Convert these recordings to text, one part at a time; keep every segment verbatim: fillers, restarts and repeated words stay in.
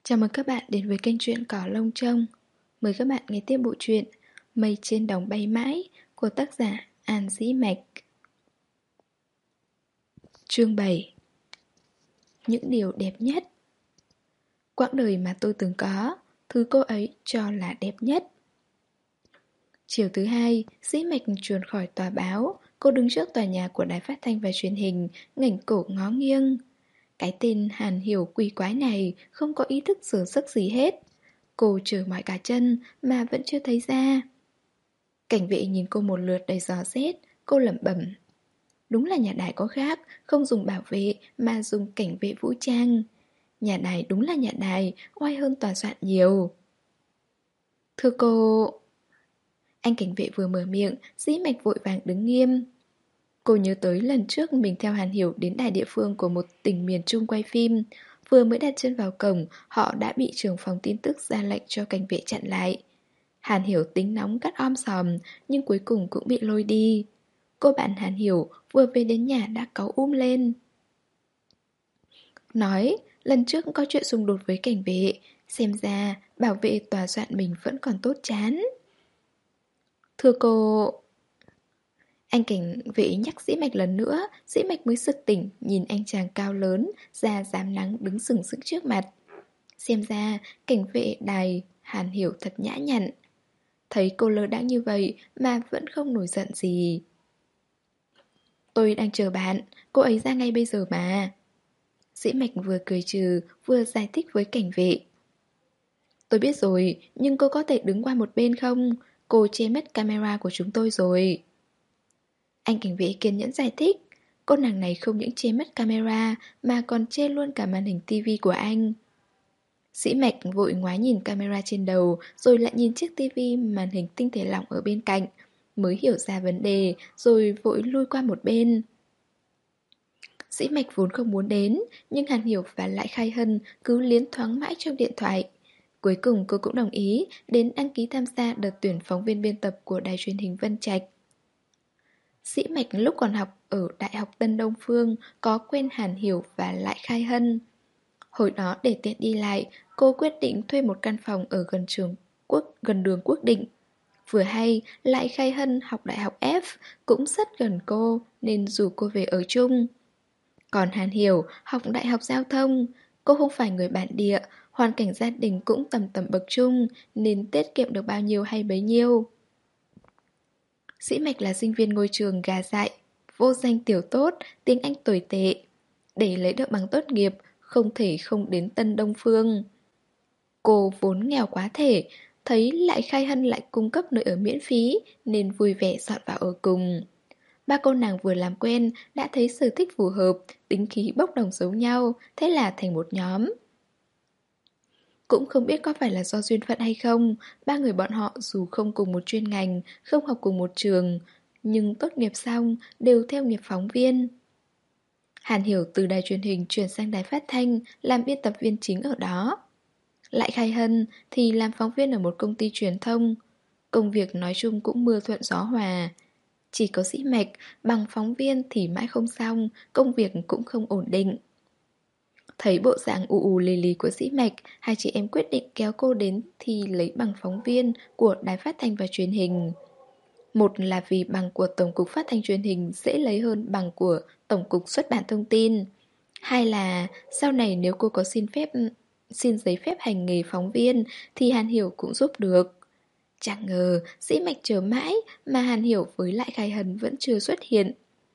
Chào mừng các bạn đến với kênh truyện Cỏ Lông Trông. Mời các bạn nghe tiếp bộ truyện Mây trên đồng bay mãi của tác giả An Dĩ Mạch. Chương bảy. Những điều đẹp nhất. Quãng đời mà tôi từng có, thứ cô ấy cho là đẹp nhất. Chiều thứ hai, Dĩ Mạch chuồn khỏi tòa báo. Cô đứng trước tòa nhà của đài phát thanh và truyền hình, ngẩng cổ ngó nghiêng. Cái tên Hàn Hiểu quỷ quái này không có ý thức sử sức gì hết. Cô chờ mỏi cả chân mà vẫn chưa thấy ra. Cảnh vệ nhìn cô một lượt đầy dò xét. Cô lẩm bẩm: đúng là nhà đài có khác, không dùng bảo vệ mà dùng cảnh vệ vũ trang. Nhà đài đúng là nhà đài, oai hơn tòa soạn nhiều. Thưa cô... Anh cảnh vệ vừa mở miệng, Dĩ Mạch vội vàng đứng nghiêm. Cô nhớ tới lần trước mình theo Hàn Hiểu đến đài địa phương của một tỉnh miền Trung quay phim. Vừa mới đặt chân vào cổng, họ đã bị trưởng phòng tin tức ra lệnh cho cảnh vệ chặn lại. Hàn Hiểu tính nóng cắt om sòm, nhưng cuối cùng cũng bị lôi đi. Cô bạn Hàn Hiểu vừa về đến nhà đã cáu um lên. Nói, lần trước có chuyện xung đột với cảnh vệ, xem ra bảo vệ tòa soạn mình vẫn còn tốt chán. Thưa cô... Anh cảnh vệ nhắc Dĩ Mạch lần nữa, Dĩ Mạch mới sực tỉnh, nhìn anh chàng cao lớn, da rám nắng đứng sừng sững trước mặt. Xem ra, cảnh vệ đài Hàn Hiểu thật nhã nhặn. Thấy cô lơ đãng như vậy mà vẫn không nổi giận gì. Tôi đang chờ bạn, cô ấy ra ngay bây giờ mà. Dĩ Mạch vừa cười trừ, vừa giải thích với cảnh vệ. Tôi biết rồi, nhưng cô có thể đứng qua một bên không? Cô che mất camera của chúng tôi rồi. Anh cảnh vệ kiên nhẫn giải thích. Cô nàng này không những che mất camera mà còn che luôn cả màn hình tivi của anh. Dĩ Mạch vội ngoái nhìn camera trên đầu, rồi lại nhìn chiếc tivi màn hình tinh thể lỏng ở bên cạnh, mới hiểu ra vấn đề, rồi vội lui qua một bên. Dĩ Mạch vốn không muốn đến, nhưng Hàn Hiểu và lại Khai Hân cứ liến thoáng mãi trong điện thoại. Cuối cùng cô cũng đồng ý đến đăng ký tham gia đợt tuyển phóng viên biên tập của đài truyền hình Vân Trạch. Dĩ Mạch lúc còn học ở Đại học Tân Đông Phương có quen Hàn Hiểu và lại Khai Hân. Hồi đó để tiện đi lại, cô quyết định thuê một căn phòng ở gần trường quốc gần đường Quốc Định. Vừa hay, lại Khai Hân học đại học F cũng rất gần cô nên rủ cô về ở chung. Còn Hàn Hiểu học đại học giao thông, cô không phải người bản địa, hoàn cảnh gia đình cũng tầm tầm bậc trung nên tiết kiệm được bao nhiêu hay bấy nhiêu. Dĩ Mạch là sinh viên ngôi trường gà dại, vô danh tiểu tốt, tiếng Anh tồi tệ. Để lấy được bằng tốt nghiệp, không thể không đến Tân Đông Phương. Cô vốn nghèo quá thể, thấy lại Khai Hân lại cung cấp nơi ở miễn phí, nên vui vẻ dọn vào ở cùng. Ba cô nàng vừa làm quen, đã thấy sở thích phù hợp, tính khí bốc đồng giống nhau, thế là thành một nhóm. Cũng không biết có phải là do duyên phận hay không, ba người bọn họ dù không cùng một chuyên ngành, không học cùng một trường, nhưng tốt nghiệp xong đều theo nghiệp phóng viên. Hàn Hiểu từ đài truyền hình chuyển sang đài phát thanh, làm biên tập viên chính ở đó. Lại Khai Hân thì làm phóng viên ở một công ty truyền thông. Công việc nói chung cũng mưa thuận gió hòa. Chỉ có Dĩ Mạch, bằng phóng viên thì mãi không xong, công việc cũng không ổn định. Thấy bộ dạng ù ù lì lì của Dĩ Mạch, hai chị em quyết định kéo cô đến thi lấy bằng phóng viên của đài phát thanh và truyền hình. Một là vì bằng của Tổng cục Phát thanh Truyền hình dễ lấy hơn bằng của Tổng cục Xuất bản Thông tin. Hai là sau này nếu cô có xin phép xin giấy phép hành nghề phóng viên thì Hàn Hiểu cũng giúp được. Chẳng ngờ Dĩ Mạch chờ mãi mà Hàn Hiểu với lại Khai Hân vẫn chưa xuất hiện.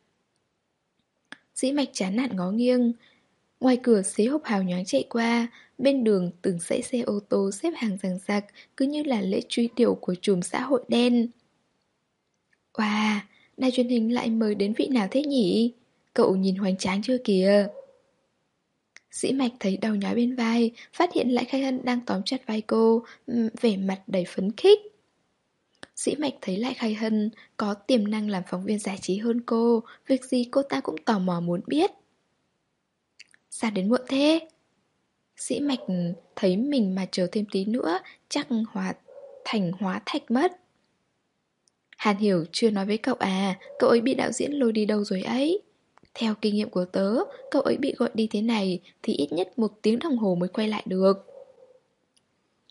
Dĩ Mạch chán nản ngó nghiêng. Ngoài cửa xế hộp hào nhoáng chạy qua, bên đường từng dãy xe ô tô xếp hàng dằng dặc, cứ như là lễ truy điệu của chùm xã hội đen. Wow, đài truyền hình lại mời đến vị nào thế nhỉ? Cậu nhìn hoành tráng chưa kìa? Dĩ Mạch thấy đầu nhói bên vai, phát hiện lại Khai Hân đang tóm chặt vai cô, vẻ mặt đầy phấn khích. Dĩ Mạch thấy lại Khai Hân có tiềm năng làm phóng viên giải trí hơn cô, việc gì cô ta cũng tò mò muốn biết. Sao đến muộn thế? Dĩ Mạch thấy mình mà chờ thêm tí nữa, chắc hóa thành hóa thạch mất. Hàn Hiểu chưa nói với cậu à, cậu ấy bị đạo diễn lôi đi đâu rồi ấy. Theo kinh nghiệm của tớ, cậu ấy bị gọi đi thế này thì ít nhất một tiếng đồng hồ mới quay lại được.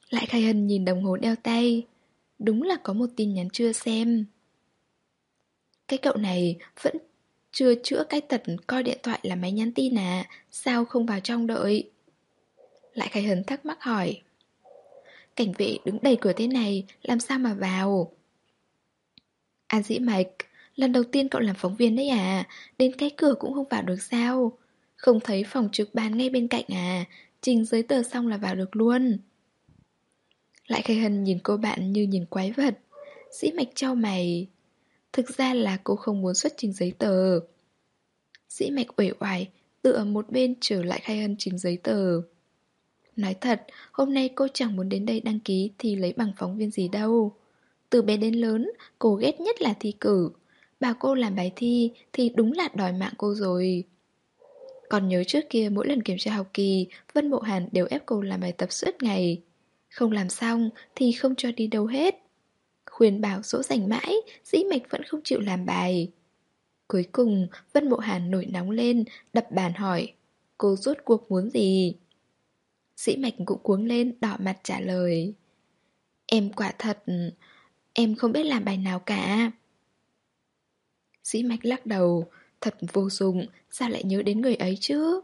Lại Khai Hân nhìn đồng hồ đeo tay. Đúng là có một tin nhắn chưa xem. Cái cậu này vẫn chưa chữa cái tật coi điện thoại là máy nhắn tin à? Sao không vào trong đợi? Lại Khai Hân thắc mắc hỏi. Cảnh vệ đứng đầy cửa thế này, làm sao mà vào? An Dĩ Mạch, lần đầu tiên cậu làm phóng viên đấy à? Đến cái cửa cũng không vào được sao? Không thấy phòng trực ban ngay bên cạnh à? Trình giấy tờ xong là vào được luôn. Lại Khai Hân nhìn cô bạn như nhìn quái vật. Dĩ Mạch chau mày. Thực ra là cô không muốn xuất trình giấy tờ. Dĩ Mạch uể oải, tựa một bên trở lại Khai Hân trình giấy tờ. Nói thật, hôm nay cô chẳng muốn đến đây đăng ký thì lấy bằng phóng viên gì đâu. Từ bé đến lớn, cô ghét nhất là thi cử. Bảo cô làm bài thi thì đúng là đòi mạng cô rồi. Còn nhớ trước kia mỗi lần kiểm tra học kỳ, Vân Mộ Hàn đều ép cô làm bài tập suốt ngày. Không làm xong thì không cho đi đâu hết. Khuyên bảo dỗ dành mãi, Dĩ Mạch vẫn không chịu làm bài. Cuối cùng, Vân Mộ Hàn nổi nóng lên, đập bàn hỏi. Cô rốt cuộc muốn gì? Dĩ Mạch cũng cuống lên, đỏ mặt trả lời. Em quả thật, em không biết làm bài nào cả. Dĩ Mạch lắc đầu, thật vô dụng, sao lại nhớ đến người ấy chứ?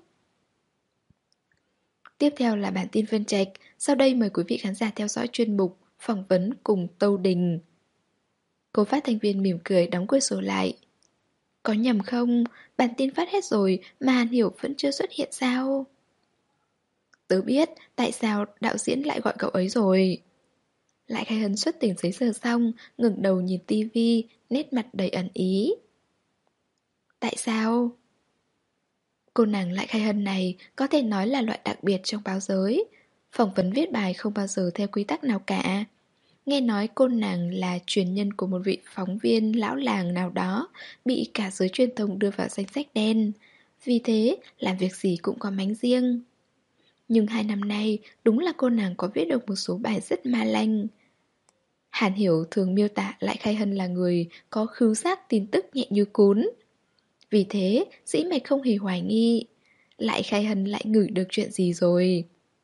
Tiếp theo là bản tin phân trạch, sau đây mời quý vị khán giả theo dõi chuyên mục phỏng vấn cùng Tâu Đình. Cô phát thanh viên mỉm cười đóng quyển sổ lại. Có nhầm không? Bản tin phát hết rồi mà Hàn Hiểu vẫn chưa xuất hiện sao? Tớ biết tại sao đạo diễn lại gọi cậu ấy rồi. Lại Khai Hân xuất tỉnh giấy giờ xong, ngẩng đầu nhìn tivi, nét mặt đầy ẩn ý. Tại sao? Cô nàng Lại Khai Hân này có thể nói là loại đặc biệt trong báo giới. Phỏng vấn viết bài không bao giờ theo quy tắc nào cả. Nghe nói cô nàng là truyền nhân của một vị phóng viên lão làng nào đó, bị cả giới truyền thông đưa vào danh sách đen. Vì thế, làm việc gì cũng có mánh riêng. Nhưng hai năm nay, đúng là cô nàng có viết được một số bài rất ma lanh. Hàn Hiểu thường miêu tả Lại Khai Hân là người có khứu giác tin tức nhẹ như cún. Vì thế, Dĩ Mạch không hề hoài nghi. Lại Khai Hân lại ngửi được chuyện gì rồi.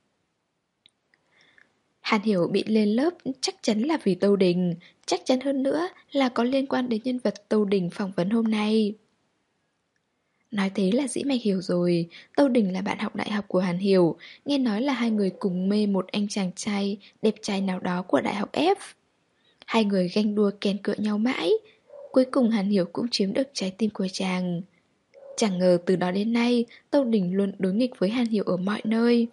Hàn Hiểu bị lên lớp chắc chắn là vì Tâu Đình, chắc chắn hơn nữa là có liên quan đến nhân vật Tâu Đình phỏng vấn hôm nay. Nói thế là Dĩ Mạch hiểu rồi, Tâu Đình là bạn học đại học của Hàn Hiểu, nghe nói là hai người cùng mê một anh chàng trai, đẹp trai nào đó của đại học F. Hai người ganh đua kèn cựa nhau mãi, cuối cùng Hàn Hiểu cũng chiếm được trái tim của chàng. Chẳng ngờ từ đó đến nay, Tâu Đình luôn đối nghịch với Hàn Hiểu ở mọi nơi.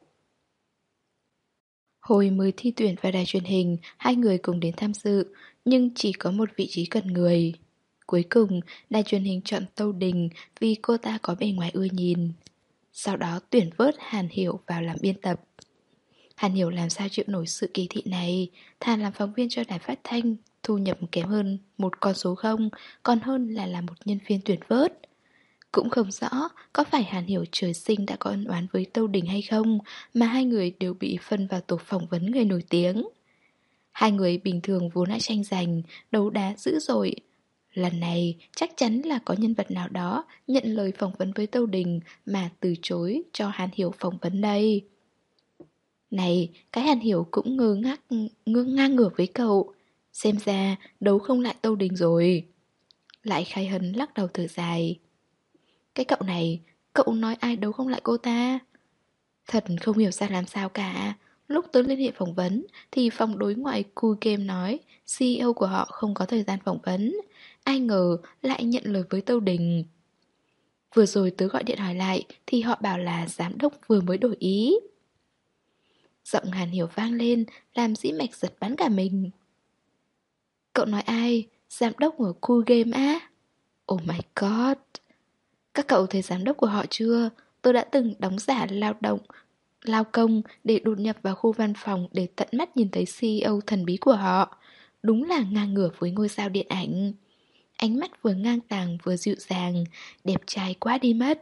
Hồi mới thi tuyển vào đài truyền hình, hai người cùng đến tham dự, nhưng chỉ có một vị trí cần người. Cuối cùng, đài truyền hình chọn Tâu Đình vì cô ta có bề ngoài ưa nhìn. Sau đó tuyển vớt Hàn Hiểu vào làm biên tập. Hàn Hiểu làm sao chịu nổi sự kỳ thị này, thà làm phóng viên cho đài phát thanh, thu nhập kém hơn một con số không, còn hơn là làm một nhân viên tuyển vớt. Cũng không rõ có phải Hàn Hiểu trời sinh đã có ân oán với Tâu Đình hay không mà hai người đều bị phân vào tổ phỏng vấn người nổi tiếng. Hai người bình thường vốn đã tranh giành, đấu đá dữ dội. Lần này chắc chắn là có nhân vật nào đó nhận lời phỏng vấn với Tâu Đình mà từ chối cho Hàn Hiểu phỏng vấn đây. Này, cái Hàn Hiểu cũng ngơ ngác, ngơ ngang ngửa với cậu. Xem ra đấu không lại Tâu Đình rồi. Lại Khai Hân lắc đầu thở dài. Cái cậu này, cậu nói ai đấu không lại cô ta? Thật không hiểu ra làm sao cả. Lúc tớ liên hệ phỏng vấn thì phòng đối ngoại Cool Game nói xê e ô của họ không có thời gian phỏng vấn. Ai ngờ lại nhận lời với Tâu Đình. Vừa rồi tớ gọi điện hỏi lại thì họ bảo là giám đốc vừa mới đổi ý. Giọng Hàn Hiểu vang lên làm Dĩ Mạch giật bắn cả mình. Cậu nói ai? Giám đốc ở Cool Game á? Oh my god. Các cậu thấy giám đốc của họ chưa? Tôi đã từng đóng giả lao động, lao công để đột nhập vào khu văn phòng để tận mắt nhìn thấy xê e ô thần bí của họ. Đúng là ngang ngửa với ngôi sao điện ảnh. Ánh mắt vừa ngang tàng vừa dịu dàng, đẹp trai quá đi mất.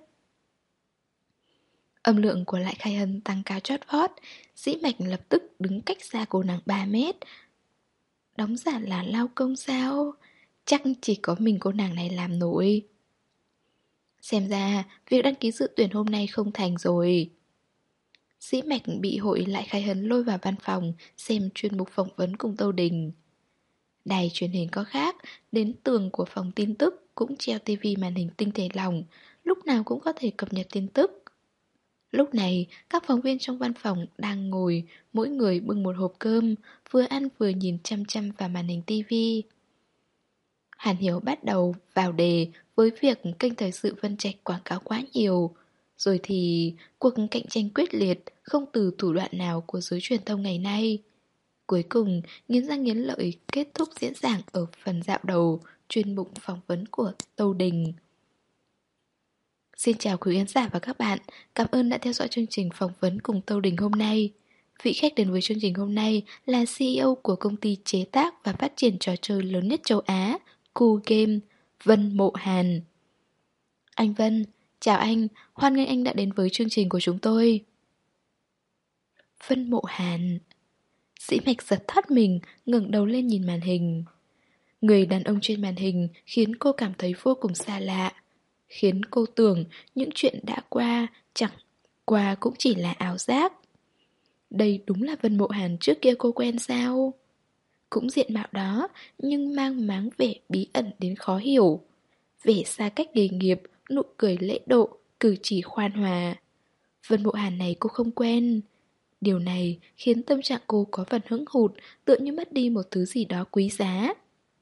Âm lượng của Lại Khai Hân tăng cao chót vót, Dĩ Mạch lập tức đứng cách xa cô nàng ba mét. Đóng giả là lao công sao? Chắc chỉ có mình cô nàng này làm nổi. Xem ra, việc đăng ký dự tuyển hôm nay không thành rồi. Dĩ Mạch bị hội Lại Khai Hấn lôi vào văn phòng xem chuyên mục phỏng vấn cùng Tâu Đình. Đài truyền hình có khác, đến tường của phòng tin tức cũng treo tivi màn hình tinh thể lỏng, lúc nào cũng có thể cập nhật tin tức. Lúc này, các phóng viên trong văn phòng đang ngồi, mỗi người bưng một hộp cơm, vừa ăn vừa nhìn chăm chăm vào màn hình tivi. Hàn Hiểu bắt đầu vào đề với việc kênh thời sự Vân Trạch quảng cáo quá nhiều. Rồi thì cuộc cạnh tranh quyết liệt, không từ thủ đoạn nào của giới truyền thông ngày nay. Cuối cùng, nghiến răng nghiến lợi kết thúc diễn giảng ở phần dạo đầu, chuyên mục phỏng vấn của Tâu Đình. Xin chào quý khán giả và các bạn, cảm ơn đã theo dõi chương trình phỏng vấn cùng Tâu Đình hôm nay. Vị khách đến với chương trình hôm nay là xê e ô của công ty chế tác và phát triển trò chơi lớn nhất châu Á, Cool Game, Vân Mộ Hàn. Anh Vân, chào anh, hoan nghênh anh đã đến với chương trình của chúng tôi. Vân Mộ Hàn. Dĩ Mạch giật thót mình, ngẩng đầu lên nhìn màn hình. Người đàn ông trên màn hình khiến cô cảm thấy vô cùng xa lạ, khiến cô tưởng những chuyện đã qua chẳng qua cũng chỉ là ảo giác. Đây đúng là Vân Mộ Hàn trước kia cô quen sao? Cũng diện mạo đó, nhưng mang máng vẻ bí ẩn đến khó hiểu. Vẻ xa cách nghề nghiệp, nụ cười lễ độ, cử chỉ khoan hòa. Vân Mộ Hàn này cô không quen. Điều này khiến tâm trạng cô có phần hững hụt, tựa như mất đi một thứ gì đó quý giá.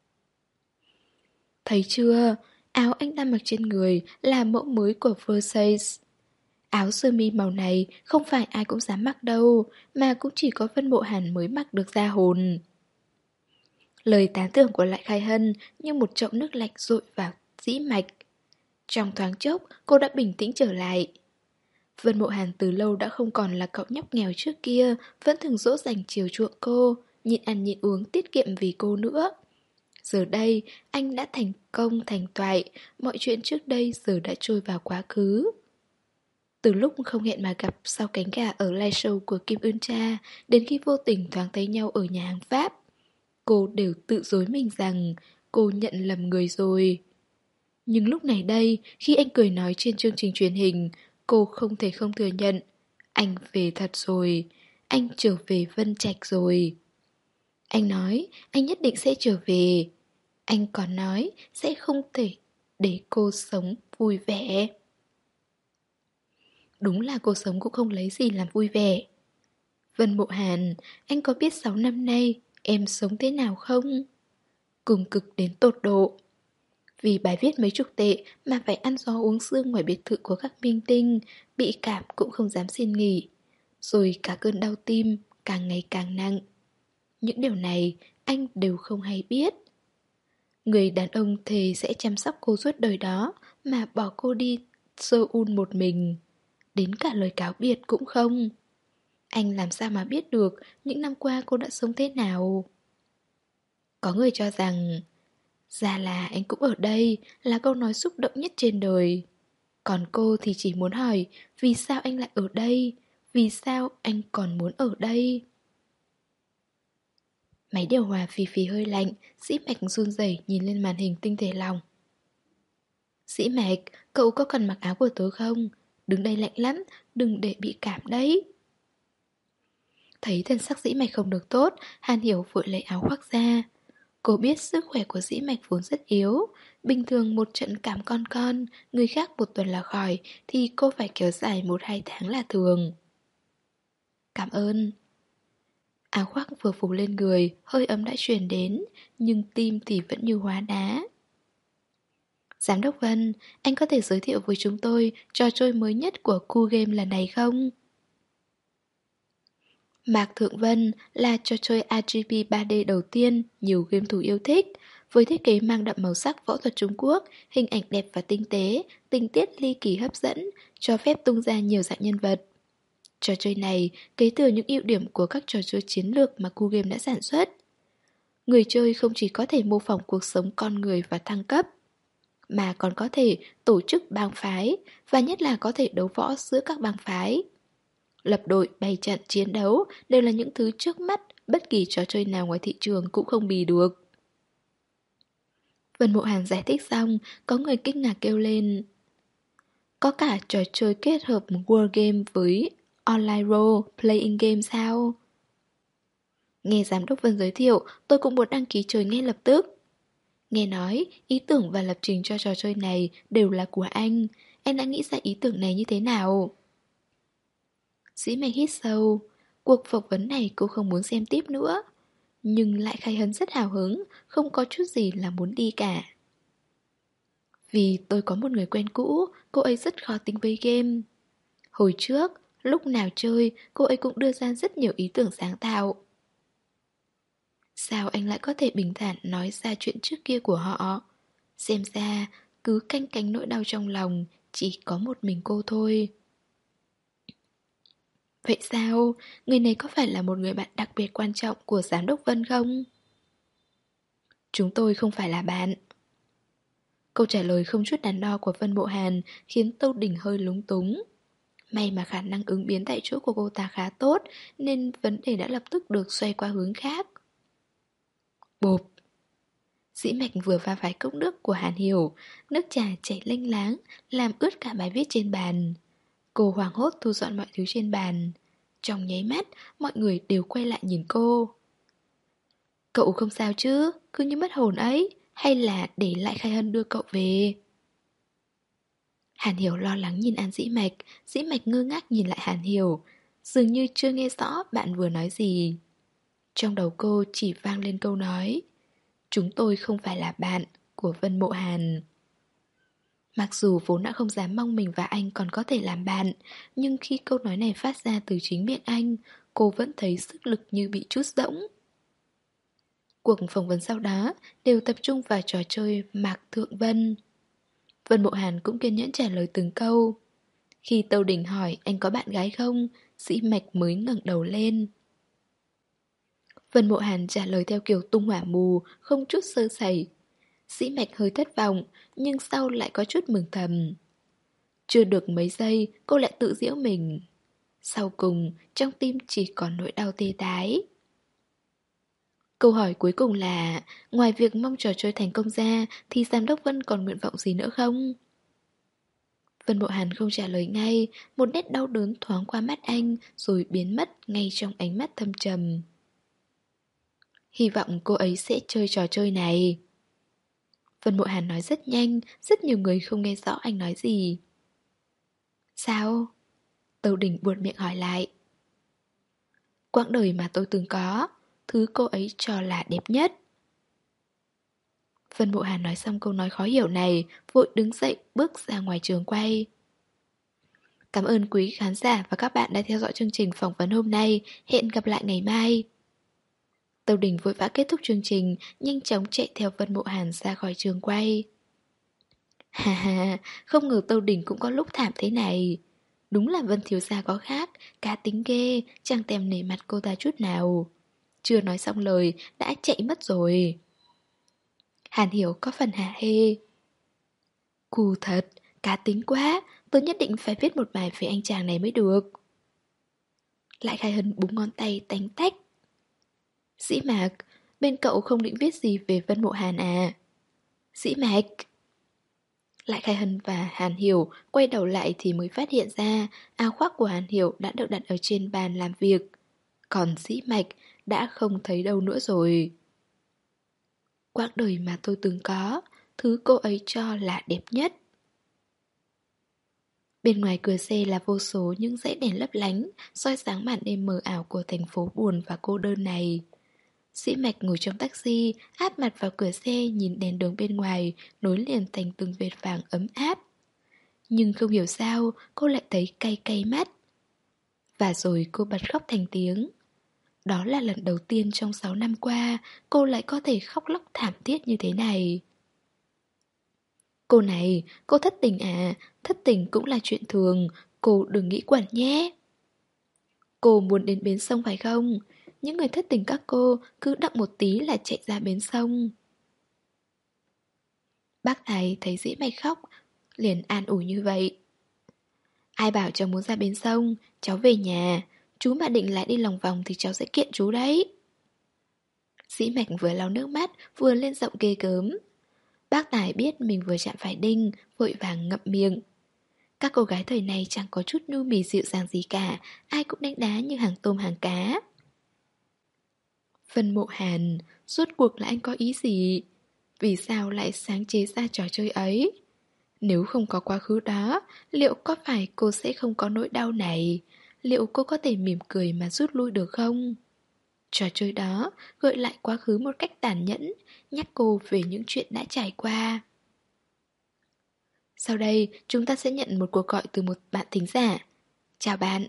Thấy chưa, áo anh ta mặc trên người là mẫu mới của Versace. Áo sơ mi màu này không phải ai cũng dám mặc đâu, mà cũng chỉ có Vân Mộ Hàn mới mặc được ra hồn. Lời tán thưởng của Lại Khai Hân như một chậu nước lạnh dội vào Dĩ Mạch. Trong thoáng chốc, cô đã bình tĩnh trở lại. Vân Mộ Hàn từ lâu đã không còn là cậu nhóc nghèo trước kia, vẫn thường dỗ dành chiều chuộng cô, nhịn ăn nhịn uống tiết kiệm vì cô nữa. Giờ đây, anh đã thành công thành toại, mọi chuyện trước đây giờ đã trôi vào quá khứ. Từ lúc không hẹn mà gặp sau cánh gà ở live show của Kim Ưn Cha, đến khi vô tình thoáng thấy nhau ở nhà hàng Pháp, cô đều tự dối mình rằng cô nhận lầm người rồi. Nhưng lúc này đây, khi anh cười nói trên chương trình truyền hình, cô không thể không thừa nhận. Anh về thật rồi, anh trở về Vân Trạch rồi. Anh nói anh nhất định sẽ trở về. Anh còn nói sẽ không thể để cô sống vui vẻ. Đúng là cô sống cũng không lấy gì làm vui vẻ. Vân Mộ Hàn, anh có biết sáu năm nay em sống thế nào không? Cùng cực đến tột độ. Vì bài viết mấy chục tệ mà phải ăn gió uống sương ngoài biệt thự của các minh tinh, bị cảm cũng không dám xin nghỉ. Rồi cả cơn đau tim càng ngày càng nặng. Những điều này anh đều không hay biết. Người đàn ông thề sẽ chăm sóc cô suốt đời đó mà bỏ cô đi Seoul một mình. Đến cả lời cáo biệt cũng không. Anh làm sao mà biết được những năm qua cô đã sống thế nào? Có người cho rằng ra là anh cũng ở đây là câu nói xúc động nhất trên đời. Còn cô thì chỉ muốn hỏi vì sao anh lại ở đây? Vì sao anh còn muốn ở đây? Máy điều hòa phì phì hơi lạnh, Dĩ Mạch run rẩy nhìn lên màn hình tinh thể lòng. Dĩ Mạch, cậu có cần mặc áo của tớ không? Đứng đây lạnh lắm, đừng để bị cảm đấy. Thấy thân sắc Dĩ Mạch không được tốt, Hàn Hiểu vội lấy áo khoác ra. Cô biết sức khỏe của Dĩ Mạch vốn rất yếu. Bình thường một trận cảm con con, người khác một tuần là khỏi, thì cô phải kéo dài một hai tháng là thường. Cảm ơn. Áo khoác vừa phủ lên người, hơi ấm đã truyền đến, nhưng tim thì vẫn như hóa đá. Giám đốc Vân, anh có thể giới thiệu với chúng tôi trò chơi mới nhất của Cool Game lần này không? Mạc Thượng Vân là trò chơi rờ giê bê ba D đầu tiên nhiều game thủ yêu thích, với thiết kế mang đậm màu sắc võ thuật Trung Quốc, hình ảnh đẹp và tinh tế, tình tiết ly kỳ hấp dẫn, cho phép tung ra nhiều dạng nhân vật. Trò chơi này kế thừa những ưu điểm của các trò chơi chiến lược mà Cool Game đã sản xuất. Người chơi không chỉ có thể mô phỏng cuộc sống con người và thăng cấp, mà còn có thể tổ chức bang phái, và nhất là có thể đấu võ giữa các bang phái. Lập đội, bày trận, chiến đấu đều là những thứ trước mắt bất kỳ trò chơi nào ngoài thị trường cũng không bì được. Vân Mộ Hàn giải thích xong, có người kinh ngạc kêu lên. Có cả trò chơi kết hợp War Game với Online role, playing game sao? Nghe giám đốc Vân giới thiệu, tôi cũng muốn đăng ký chơi ngay lập tức. Nghe nói, ý tưởng và lập trình cho trò chơi này đều là của anh. Anh đã nghĩ ra ý tưởng này như thế nào? Dĩ Mạch hít sâu. Cuộc phỏng vấn này cô không muốn xem tiếp nữa. Nhưng lại Khai Hân rất hào hứng, không có chút gì là muốn đi cả. Vì tôi có một người quen cũ, cô ấy rất khó tính với game. Hồi trước, lúc nào chơi, cô ấy cũng đưa ra rất nhiều ý tưởng sáng tạo. Sao anh lại có thể bình thản nói ra chuyện trước kia của họ? Xem ra, cứ canh cánh nỗi đau trong lòng, chỉ có một mình cô thôi. Vậy sao? Người này có phải là một người bạn đặc biệt quan trọng của giám đốc Vân không? Chúng tôi không phải là bạn. Câu trả lời không chút đắn đo của Vân Mộ Hàn khiến Tâu Đình hơi lúng túng. May mà khả năng ứng biến tại chỗ của cô ta khá tốt, nên vấn đề đã lập tức được xoay qua hướng khác. Bộp! Dĩ Mạch vừa va phải cốc nước của Hàn Hiểu, nước trà chảy lênh láng, làm ướt cả bài viết trên bàn. Cô hoảng hốt thu dọn mọi thứ trên bàn. Trong nháy mắt, mọi người đều quay lại nhìn cô. Cậu không sao chứ, cứ như mất hồn ấy, hay là để lại Khai Hân đưa cậu về? Hàn Hiểu lo lắng nhìn An Dĩ Mạch, Dĩ Mạch ngơ ngác nhìn lại Hàn Hiểu, dường như chưa nghe rõ bạn vừa nói gì. Trong đầu cô chỉ vang lên câu nói: chúng tôi không phải là bạn của Vân Mộ Hàn. Mặc dù vốn đã không dám mong mình và anh còn có thể làm bạn, nhưng khi câu nói này phát ra từ chính miệng anh, cô vẫn thấy sức lực như bị trút rỗng. Cuộc phỏng vấn sau đó đều tập trung vào trò chơi Mạc Thượng Vân. Vân Mộ Hàn cũng kiên nhẫn trả lời từng câu. Khi Tâu Đình hỏi anh có bạn gái không, Dĩ Mạch mới ngẩng đầu lên. Vân Mộ Hàn trả lời theo kiểu tung hỏa mù, không chút sơ sẩy. Dĩ Mạch hơi thất vọng, nhưng sau lại có chút mừng thầm. Chưa được mấy giây, cô lại tự giễu mình. Sau cùng, trong tim chỉ còn nỗi đau tê tái. Câu hỏi cuối cùng là, ngoài việc mong trò chơi thành công ra, thì giám đốc Vân còn nguyện vọng gì nữa không? Vân Mộ Hàn không trả lời ngay, một nét đau đớn thoáng qua mắt anh, rồi biến mất ngay trong ánh mắt thâm trầm. Hy vọng cô ấy sẽ chơi trò chơi này. Vân Mộ Hàn nói rất nhanh, rất nhiều người không nghe rõ anh nói gì. Sao? Tâu Đình buột miệng hỏi lại. Quãng đời mà tôi từng có, thứ cô ấy cho là đẹp nhất. Vân Mộ Hàn nói xong câu nói khó hiểu này, vội đứng dậy bước ra ngoài trường quay. Cảm ơn quý khán giả và các bạn đã theo dõi chương trình phỏng vấn hôm nay. Hẹn gặp lại ngày mai. Tâu Đình vội vã kết thúc chương trình, nhanh chóng chạy theo Vân Mộ Hàn ra khỏi trường quay. Hà hà, không ngờ Tâu Đình cũng có lúc thảm thế này. Đúng là Vân thiếu gia có khác, cá tính ghê, chẳng thèm nể mặt cô ta chút nào. Chưa nói xong lời, đã chạy mất rồi. Hàn Hiểu có phần hả hê. Cù thật, cá tính quá, tôi nhất định phải viết một bài về anh chàng này mới được. Lại Khai Hân búng ngón tay tánh tách. Dĩ Mạc, bên cậu không định viết gì về Vân Mộ Hàn à? Dĩ Mạc. Lại Khai Hân và Hàn Hiểu quay đầu lại thì mới phát hiện ra áo khoác của Hàn Hiểu đã được đặt ở trên bàn làm việc. Còn Dĩ Mạch đã không thấy đâu nữa rồi. Quãng đời mà tôi từng có, thứ cô ấy cho là đẹp nhất. Bên ngoài cửa xe là vô số những dãy đèn lấp lánh, soi sáng màn đêm mờ ảo của thành phố buồn và cô đơn này. Dĩ Mạch ngồi trong taxi, áp mặt vào cửa xe nhìn đèn đường bên ngoài, nối liền thành từng vệt vàng ấm áp. Nhưng không hiểu sao, cô lại thấy cay cay mắt. Và rồi cô bật khóc thành tiếng. Đó là lần đầu tiên trong sáu năm qua, cô lại có thể khóc lóc thảm thiết như thế này. Cô này, cô thất tình à, thất tình cũng là chuyện thường, cô đừng nghĩ quẩn nhé. Cô muốn đến bến sông phải không? Những người thất tình các cô cứ đặng một tí là chạy ra bến sông. Bác Tài thấy Dĩ Mạch khóc, liền an ủi như vậy. Ai bảo cháu muốn ra bến sông, cháu về nhà, chú mà định lại đi lòng vòng thì cháu sẽ kiện chú đấy. Dĩ Mạch vừa lau nước mắt, vừa lên giọng ghê gớm. Bác Tài biết mình vừa chạm phải đinh, vội vàng ngậm miệng. Các cô gái thời này chẳng có chút nhu mì dịu dàng gì cả, ai cũng đánh đá như hàng tôm hàng cá. Vân Mộ Hàn, rốt cuộc là anh có ý gì? Vì sao lại sáng chế ra trò chơi ấy? Nếu không có quá khứ đó, liệu có phải cô sẽ không có nỗi đau này? Liệu cô có thể mỉm cười mà rút lui được không? Trò chơi đó gợi lại quá khứ một cách tàn nhẫn, nhắc cô về những chuyện đã trải qua. Sau đây, chúng ta sẽ nhận một cuộc gọi từ một bạn thính giả. Chào bạn.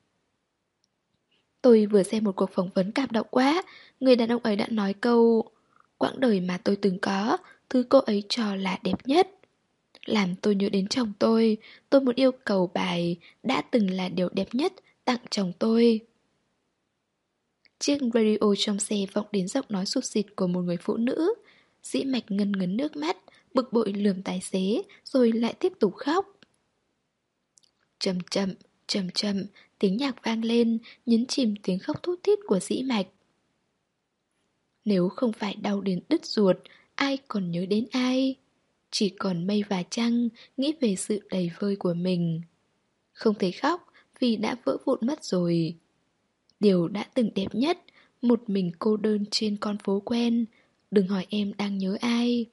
Tôi vừa xem một cuộc phỏng vấn cảm động quá. Người đàn ông ấy đã nói câu: quãng đời mà tôi từng có, thứ cô ấy cho là đẹp nhất. Làm tôi nhớ đến chồng tôi. Tôi muốn yêu cầu bài đã từng là điều đẹp nhất tặng chồng tôi. Chiếc radio trong xe vọng đến giọng nói sụt sịt của một người phụ nữ. Dĩ Mạch ngân ngấn nước mắt, bực bội lườm tài xế, rồi lại tiếp tục khóc. Chậm chậm, chậm chậm, tiếng nhạc vang lên, nhấn chìm tiếng khóc thút thít của Dĩ Mạch. Nếu không phải đau đến đứt ruột, ai còn nhớ đến ai? Chỉ còn mây và trăng, nghĩ về sự đầy vơi của mình. Không thể khóc vì đã vỡ vụn mất rồi. Điều đã từng đẹp nhất, một mình cô đơn trên con phố quen. Đừng hỏi em đang nhớ ai.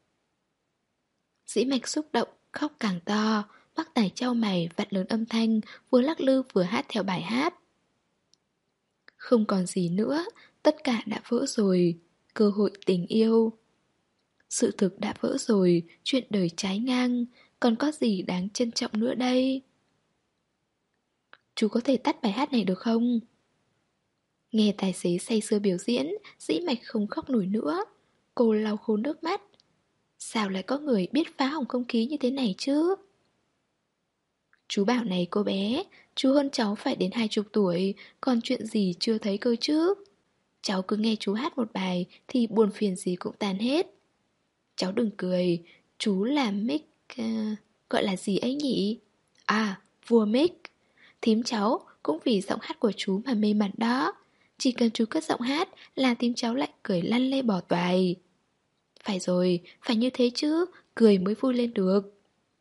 Dĩ Mạch xúc động, khóc càng to. Bác Tài trao mày vặn lớn âm thanh, vừa lắc lư vừa hát theo bài hát. Không còn gì nữa, tất cả đã vỡ rồi. Cơ hội tình yêu. Sự thực đã vỡ rồi, chuyện đời trái ngang. Còn có gì đáng trân trọng nữa đây? Chú có thể tắt bài hát này được không? Nghe tài xế say sưa biểu diễn, Dĩ Mạch không khóc nổi nữa. Cô lau khô nước mắt. Sao lại có người biết phá hỏng không khí như thế này chứ? Chú bảo này cô bé, chú hơn cháu phải đến hai chục tuổi, còn chuyện gì chưa thấy cơ chứ? Cháu cứ nghe chú hát một bài thì buồn phiền gì cũng tan hết. Cháu đừng cười, chú là Mick... Uh, gọi là gì ấy nhỉ? À, vua Mick. Thím cháu cũng vì giọng hát của chú mà mê mẩn đó. Chỉ cần chú cất giọng hát là thím cháu lại cười lăn lê bỏ toài. Phải rồi, phải như thế chứ, cười mới vui lên được.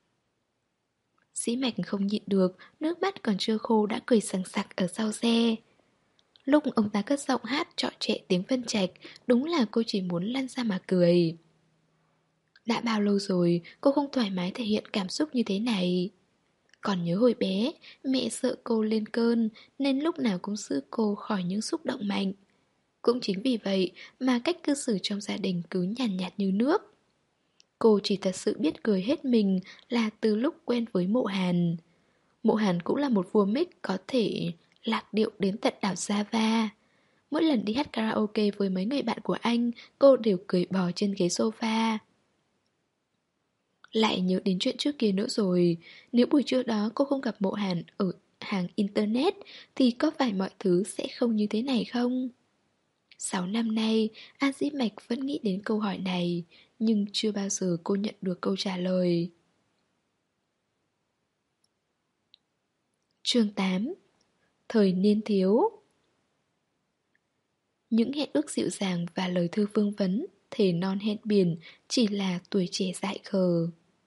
Dĩ Mạch không nhịn được, nước mắt còn chưa khô đã cười sằng sặc ở sau xe. Lúc ông ta cất giọng hát trọ trệ tiếng Vân Trạch, đúng là cô chỉ muốn lăn ra mà cười. Đã bao lâu rồi cô không thoải mái thể hiện cảm xúc như thế này. Còn nhớ hồi bé, mẹ sợ cô lên cơn nên lúc nào cũng giữ cô khỏi những xúc động mạnh. Cũng chính vì vậy mà cách cư xử trong gia đình cứ nhàn nhạt, nhạt như nước. Cô chỉ thật sự biết cười hết mình là từ lúc quen với Mộ Hàn. Mộ Hàn cũng là một vua mic có thể lạc điệu đến tận đảo Java. Mỗi lần đi hát karaoke với mấy người bạn của anh, cô đều cười bò trên ghế sofa. Lại nhớ đến chuyện trước kia nữa rồi. Nếu buổi trưa đó cô không gặp Mộ Hàn ở hàng internet thì có phải mọi thứ sẽ không như thế này không? Sáu năm nay, An Dĩ Mạch vẫn nghĩ đến câu hỏi này, nhưng chưa bao giờ cô nhận được câu trả lời. Chương tám. Thời niên thiếu. Những hẹn ước dịu dàng và lời thư vương vấn, thề non hẹn biển, chỉ là tuổi trẻ dại khờ.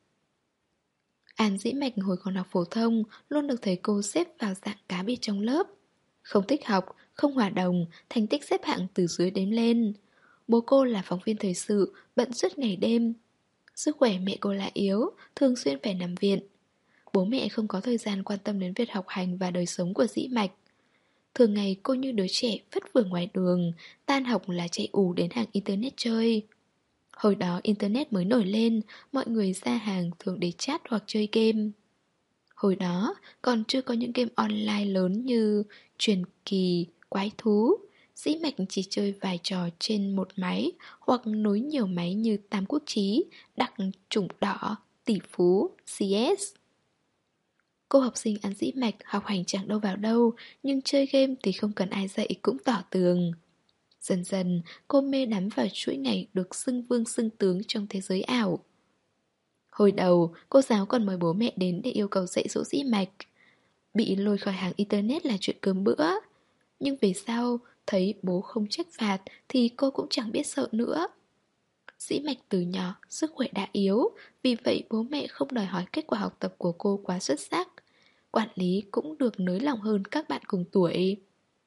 An Dĩ Mạch hồi còn học phổ thông, luôn được thầy cô xếp vào dạng cá biệt trong lớp. Không thích học, không hòa đồng, thành tích xếp hạng từ dưới đếm lên. Bố cô là phóng viên thời sự, bận suốt ngày đêm. Sức khỏe mẹ cô lại yếu, thường xuyên phải nằm viện. Bố mẹ không có thời gian quan tâm đến việc học hành và đời sống của Dĩ Mạch. Thường ngày cô như đứa trẻ vất vưởng ngoài đường, tan học là chạy ù đến hàng internet chơi. Hồi đó internet mới nổi lên, mọi người ra hàng thường để chat hoặc chơi game. Hồi đó còn chưa có những game online lớn như truyền kỳ, quái thú. Dĩ Mạch chỉ chơi vài trò trên một máy hoặc nối nhiều máy như Tam Quốc Chí, Đặc Chủng Đỏ, Tỷ Phú, xê ét. Cô học sinh An Dĩ Mạch học hành chẳng đâu vào đâu, nhưng chơi game thì không cần ai dạy cũng tỏ tường. Dần dần, cô mê đắm vào chuỗi ngày được xưng vương xưng tướng trong thế giới ảo. Hồi đầu, cô giáo còn mời bố mẹ đến để yêu cầu dạy dỗ Dĩ Mạch. Bị lôi khỏi hàng internet là chuyện cơm bữa. Nhưng về sau, thấy bố không trách phạt thì cô cũng chẳng biết sợ nữa. Dĩ Mạch từ nhỏ sức khỏe đã yếu, vì vậy bố mẹ không đòi hỏi kết quả học tập của cô quá xuất sắc. Quản lý cũng được nới lỏng hơn các bạn cùng tuổi.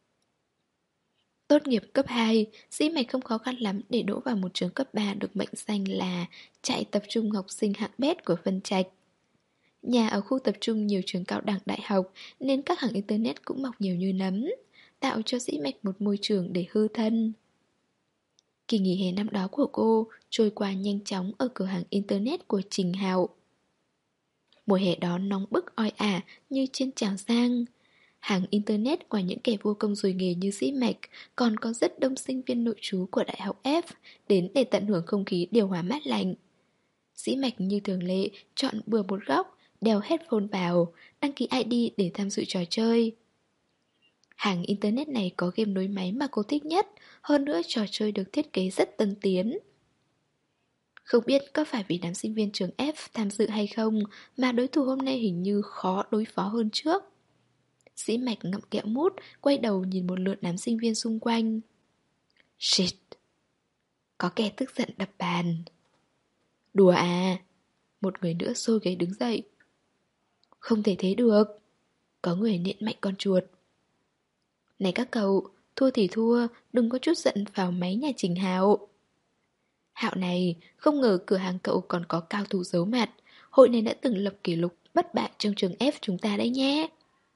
Tốt nghiệp cấp hai, Dĩ Mạch không khó khăn lắm để đỗ vào một trường cấp ba được mệnh danh là trại tập trung học sinh hạng bét của Vân Trạch. Nhà ở khu tập trung nhiều trường cao đẳng đại học nên các hàng internet cũng mọc nhiều như nấm, tạo cho Dĩ Mạch một môi trường để hư thân. Kỳ nghỉ hè năm đó của cô trôi qua nhanh chóng ở cửa hàng internet của Trình Hạo. Mùa hè đó nóng bức oi ả như trên chảo giang. Hàng internet ngoài những kẻ vô công rồi nghề như Dĩ Mạch còn có rất đông sinh viên nội trú của Đại học F đến để tận hưởng không khí điều hòa mát lạnh. Dĩ Mạch như thường lệ chọn bừa một góc, đeo headphone vào, đăng ký i đê để tham dự trò chơi. Hàng internet này có game nối máy mà cô thích nhất, hơn nữa trò chơi được thiết kế rất tân tiến. Không biết có phải vì đám sinh viên trường F tham dự hay không mà đối thủ hôm nay hình như khó đối phó hơn trước. Dĩ Mạch ngậm kẹo mút, quay đầu nhìn một lượt đám sinh viên xung quanh. Shit! Có kẻ tức giận đập bàn. Đùa à? Một người nữa xô ghế đứng dậy. Không thể thế được. Có người nện mạnh con chuột. Này các cậu, thua thì thua, đừng có chút giận vào máy nhà Trình Hạo. Hạo này, không ngờ cửa hàng cậu còn có cao thủ giấu mặt. Hội này đã từng lập kỷ lục bất bại trong trường F chúng ta đấy nhé.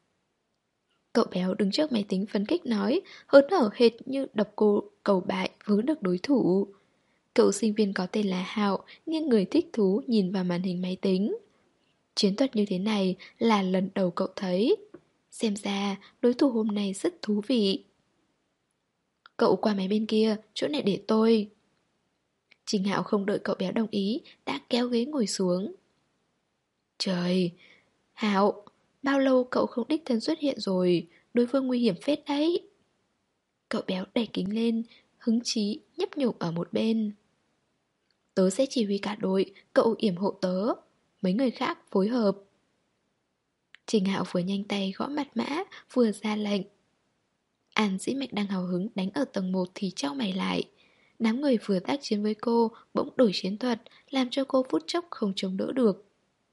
Cậu béo đứng trước máy tính phấn khích nói, hớn hở hệt như đập cô cầu bại vớ được đối thủ. Cậu sinh viên có tên là Hạo, nghiêng người thích thú nhìn vào màn hình máy tính. Chiến thuật như thế này là lần đầu cậu thấy. Xem ra đối thủ hôm nay rất thú vị. Cậu qua máy bên kia, chỗ này để tôi. Trình Hạo không đợi cậu béo đồng ý, đã kéo ghế ngồi xuống. Trời, Hạo, bao lâu cậu không đích thân xuất hiện rồi, đối phương nguy hiểm phết đấy. Cậu béo đẩy kính lên, hứng chí nhấp nhục ở một bên. Tớ sẽ chỉ huy cả đội, cậu yểm hộ tớ. Mấy người khác phối hợp. Trình Hạo vừa nhanh tay gõ mặt mã, vừa ra lệnh. An Dĩ Mạch đang hào hứng đánh ở tầng một thì trao mày lại. Đám người vừa tác chiến với cô bỗng đổi chiến thuật, làm cho cô phút chốc không chống đỡ được.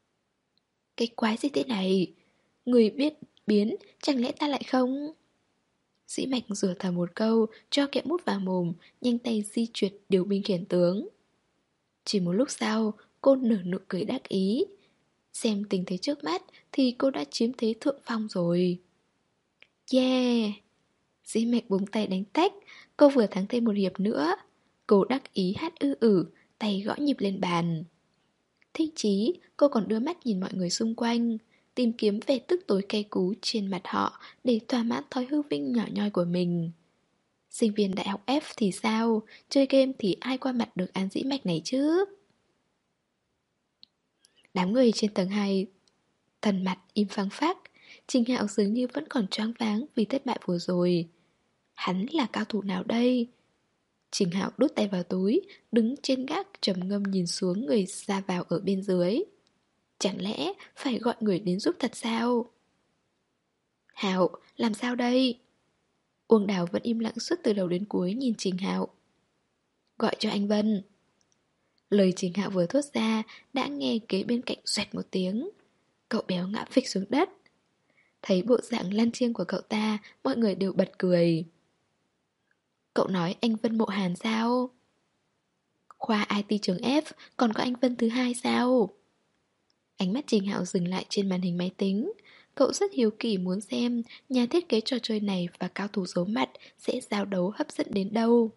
Cái quái gì thế này? Người biết biến, chẳng lẽ ta lại không? Dĩ Mạch rửa thầm một câu, cho kẹo mút vào mồm, nhanh tay di chuyển điều binh khiển tướng. Chỉ một lúc sau, cô nở nụ cười đắc ý. Xem tình thế trước mắt thì cô đã chiếm thế thượng phong rồi. Yeah! Dĩ Mạch búng tay đánh tách, cô vừa thắng thêm một hiệp nữa. Cô đắc ý hát ư ử, tay gõ nhịp lên bàn. Thích chí, cô còn đưa mắt nhìn mọi người xung quanh, tìm kiếm vẻ tức tối cay cú trên mặt họ để thỏa mãn thói hư vinh nhỏ nhoi của mình. Sinh viên đại học F thì sao? Chơi game thì ai qua mặt được An Dĩ Mạch này chứ? Đám người trên tầng hai thần mặt im phăng phắc. Trình Hạo dường như vẫn còn choáng váng vì thất bại vừa rồi. Hắn là cao thủ nào đây? Trình Hạo đút tay vào túi, đứng trên gác trầm ngâm nhìn xuống người ra vào ở bên dưới. Chẳng lẽ phải gọi người đến giúp thật sao? Hạo, làm sao đây? Uông Đào vẫn im lặng suốt từ đầu đến cuối nhìn Trình Hạo. Gọi cho anh Vân. Lời Trình Hạo vừa thốt ra đã nghe kế bên cạnh xoẹt một tiếng. Cậu béo ngã phịch xuống đất. Thấy bộ dạng lăn chiêng của cậu ta, mọi người đều bật cười. Cậu nói anh Vân Mộ Hàn sao? Khoa i tê trường F, còn có anh Vân thứ hai sao? Ánh mắt Trình Hạo dừng lại trên màn hình máy tính. Cậu rất hiếu kỳ muốn xem nhà thiết kế trò chơi này và cao thủ giấu mặt sẽ giao đấu hấp dẫn đến đâu.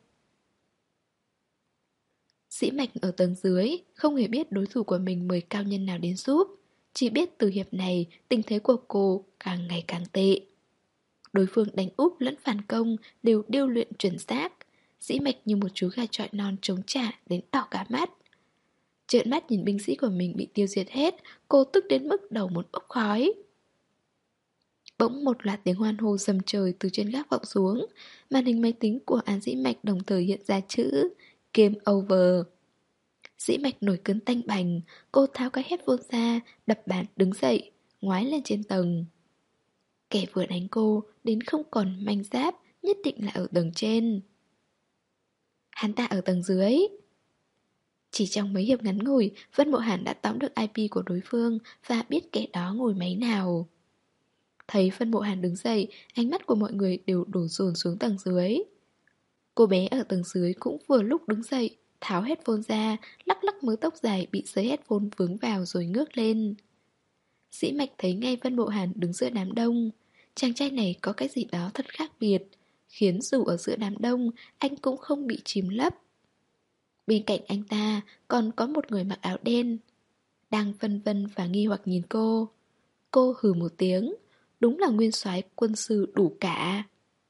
Dĩ Mạch ở tầng dưới, không hề biết đối thủ của mình mời cao nhân nào đến giúp. Chỉ biết từ hiệp này, tình thế của cô càng ngày càng tệ. Đối phương đánh úp lẫn phản công đều điêu luyện chuẩn xác. Dĩ Mạch như một chú gà chọi non chống trả đến đỏ cả mắt. Trợn mắt nhìn binh sĩ của mình bị tiêu diệt hết, cô tức đến mức đầu muốn bốc khói. Bỗng một loạt tiếng hoan hô dầm trời từ trên gác vọng xuống. Màn hình máy tính của An Dĩ Mạch đồng thời hiện ra chữ Game over. Dĩ Mạch nổi cơn tanh bành, cô tháo cái headphone ra, đập bàn đứng dậy, ngoái lên trên tầng. Kẻ vừa đánh cô đến không còn manh giáp, nhất định là ở tầng trên. Hắn ta ở tầng dưới. Chỉ trong mấy hiệp ngắn ngủi, Vân Mộ Hàn đã tóm được i pê của đối phương và biết kẻ đó ngồi máy nào. Thấy Vân Mộ Hàn đứng dậy, ánh mắt của mọi người đều đổ dồn xuống tầng dưới. Cô bé ở tầng dưới cũng vừa lúc đứng dậy, tháo headphone ra, lắc lắc mớ tóc dài bị dây headphone vướng vào rồi ngước lên. Dĩ Mạch thấy ngay Vân Mộ Hàn đứng giữa đám đông. Chàng trai này có cái gì đó thật khác biệt, khiến dù ở giữa đám đông, anh cũng không bị chìm lấp. Bên cạnh anh ta còn có một người mặc áo đen, đang vân vân và nghi hoặc nhìn cô. Cô hừ một tiếng, đúng là nguyên soái quân sư đủ cả.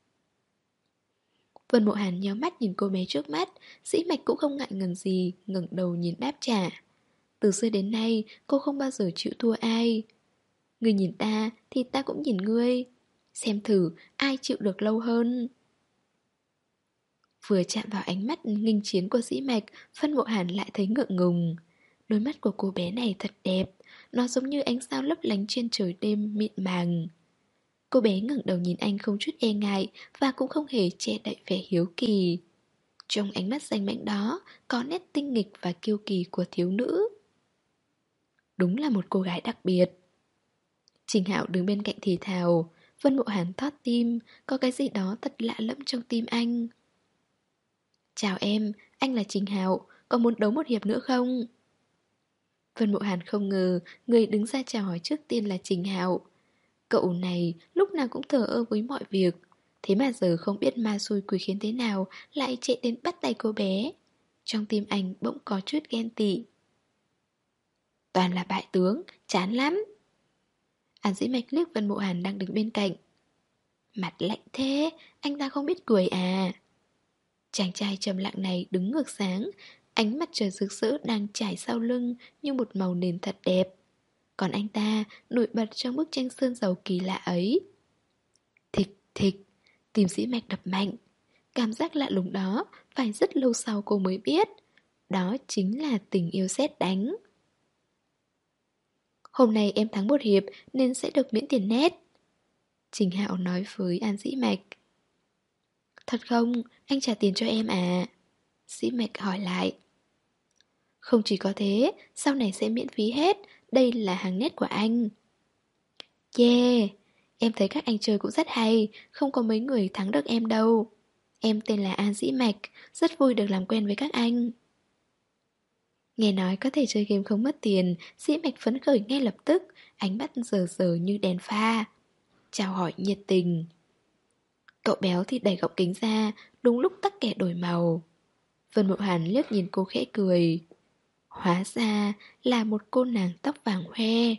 Vân Mộ Hàn nhíu mắt nhìn cô bé trước mắt, Dĩ Mạch cũng không ngại ngần gì, ngẩng đầu nhìn đáp trả. Từ xưa đến nay, cô không bao giờ chịu thua ai. Ngươi nhìn ta thì ta cũng nhìn ngươi. Xem thử ai chịu được lâu hơn. Vừa chạm vào ánh mắt nghênh chiến của Dĩ Mạch, Vân Mộ Hàn lại thấy ngượng ngùng. Đôi mắt của cô bé này thật đẹp, nó giống như ánh sao lấp lánh trên trời đêm mịn màng. Cô bé ngẩng đầu nhìn anh không chút e ngại và cũng không hề che đậy vẻ hiếu kỳ. Trong ánh mắt danh mãnh đó có nét tinh nghịch và kiêu kỳ của thiếu nữ. Đúng là một cô gái đặc biệt. Trình Hạo đứng bên cạnh thì thào. Vân Mộ Hàn thót tim, có cái gì đó thật lạ lẫm trong tim anh. Chào em, anh là Trình Hạo, có muốn đấu một hiệp nữa không? Vân Mộ Hàn không ngờ người đứng ra chào hỏi trước tiên là Trình Hạo. Cậu này lúc nào cũng thờ ơ với mọi việc, thế mà giờ không biết ma xui quỷ khiến thế nào lại chạy đến bắt tay cô bé. Trong tim anh bỗng có chút ghen tị. Toàn là bại tướng, chán lắm. An Dĩ Mạch liếc Vân Mộ Hàn đang đứng bên cạnh. Mặt lạnh thế, anh ta không biết cười à? Chàng trai trầm lặng này đứng ngược sáng, ánh mặt trời rực rỡ đang trải sau lưng như một màu nền thật đẹp. Còn anh ta nổi bật trong bức tranh sơn dầu kỳ lạ ấy. Thịch thịch, tim Dĩ Mạch đập mạnh. Cảm giác lạ lùng đó phải rất lâu sau cô mới biết. Đó chính là tình yêu sét đánh. Hôm nay em thắng một hiệp nên sẽ được miễn tiền net. Trình Hạo nói với An Dĩ Mạch. Thật không? Anh trả tiền cho em à? Dĩ Mạch hỏi lại. Không chỉ có thế, sau này sẽ miễn phí hết. Đây là hàng net của anh. Yeah, em thấy các anh chơi cũng rất hay. Không có mấy người thắng được em đâu. Em tên là An Dĩ Mạch, rất vui được làm quen với các anh. Nghe nói có thể chơi game không mất tiền, Dĩ Mạch phấn khởi ngay lập tức, ánh mắt rờ rờ như đèn pha. Chào hỏi nhiệt tình. Cậu béo thì đẩy gọng kính ra, đúng lúc tắc kẻ đổi màu. Vân Mộ Hàn liếc nhìn cô khẽ cười. Hóa ra là một cô nàng tóc vàng hoe.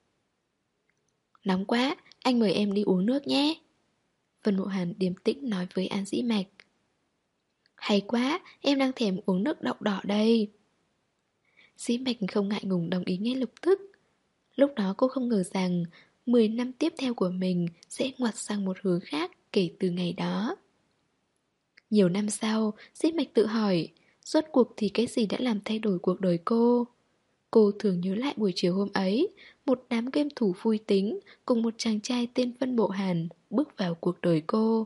Nóng quá, anh mời em đi uống nước nhé. Vân Mộ Hàn điềm tĩnh nói với An Dĩ Mạch. Hay quá, em đang thèm uống nước đậu đỏ đây. Dĩ Mạch không ngại ngùng đồng ý ngay lập tức. Lúc đó cô không ngờ rằng mười năm tiếp theo của mình sẽ ngoặt sang một hướng khác kể từ ngày đó. Nhiều năm sau, Dĩ Mạch tự hỏi, rốt cuộc thì cái gì đã làm thay đổi cuộc đời cô? Cô thường nhớ lại buổi chiều hôm ấy, một đám game thủ vui tính cùng một chàng trai tên Vân Mộ Hàn bước vào cuộc đời cô.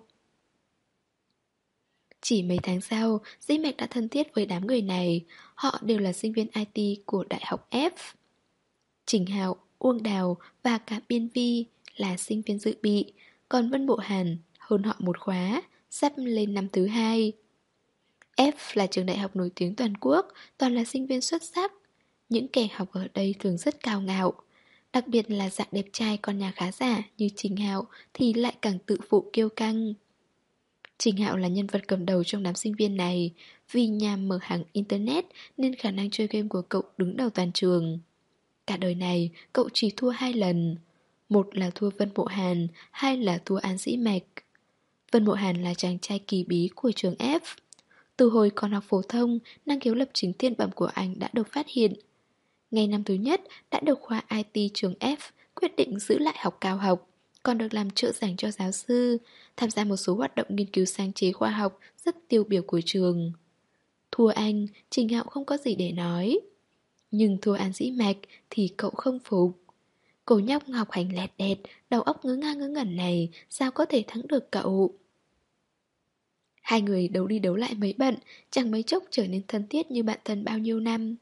Chỉ mấy tháng sau, Dĩ Mạch đã thân thiết với đám người này, họ đều là sinh viên i tê của Đại học F. Trình Hạo, Uông Đào và cả Biên Vi là sinh viên dự bị, còn Vân Mộ Hàn hơn họ một khóa, sắp lên năm thứ hai. F là trường đại học nổi tiếng toàn quốc, toàn là sinh viên xuất sắc. Những kẻ học ở đây thường rất cao ngạo. Đặc biệt là dạng đẹp trai con nhà khá giả như Trình Hạo thì lại càng tự phụ kiêu căng. Trình Hạo là nhân vật cầm đầu trong đám sinh viên này. Vì nhà mở hàng internet nên khả năng chơi game của cậu đứng đầu toàn trường. Cả đời này cậu chỉ thua hai lần. Một là thua Vân Mộ Hàn, hai là thua An Dĩ Mạch. Vân Mộ Hàn là chàng trai kỳ bí của trường F. Từ hồi còn học phổ thông, năng khiếu lập trình thiên bẩm của anh đã được phát hiện. Ngày năm thứ nhất đã được khoa i tê trường F quyết định giữ lại học cao học, còn được làm trợ giảng cho giáo sư, tham gia một số hoạt động nghiên cứu sáng chế khoa học rất tiêu biểu của trường. Thua anh, Trình Hạo không có gì để nói. Nhưng thua An Dĩ Mạch thì cậu không phục. Cô nhóc học hành lẹt đẹt, đầu óc ngớ ngang ngớ ngẩn này sao có thể thắng được cậu? Hai người đấu đi đấu lại mấy bận, chẳng mấy chốc trở nên thân thiết như bạn thân bao nhiêu năm.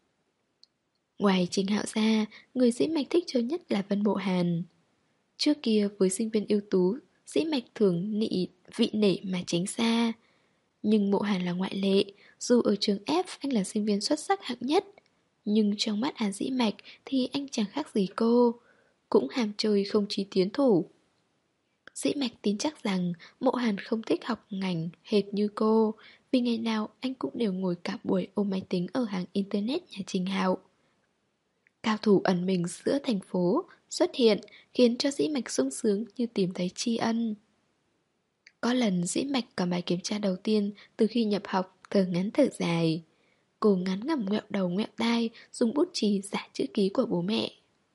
Ngoài Trình Hạo ra, người Dĩ Mạch thích chơi nhất là Vân Mộ Hàn. Trước kia với sinh viên ưu tú, Dĩ Mạch thường nị vị nể mà tránh xa. Nhưng Mộ Hàn là ngoại lệ, dù ở trường F anh là sinh viên xuất sắc hạng nhất. Nhưng trong mắt Hàn Dĩ Mạch thì anh chẳng khác gì cô, cũng ham chơi không chí tiến thủ. Dĩ Mạch tin chắc rằng Mộ Hàn không thích học ngành hệt như cô, vì ngày nào anh cũng đều ngồi cả buổi ôm máy tính ở hàng internet nhà Trình Hạo. Cao thủ ẩn mình giữa thành phố xuất hiện khiến cho Dĩ Mạch sung sướng như tìm thấy tri ân. Có lần Dĩ Mạch cầm bài kiểm tra đầu tiên từ khi nhập học, thở ngắn thở dài. Cô ngắn ngẩm ngoẹo đầu ngoẹo tai, dùng bút chì giả chữ ký của bố mẹ.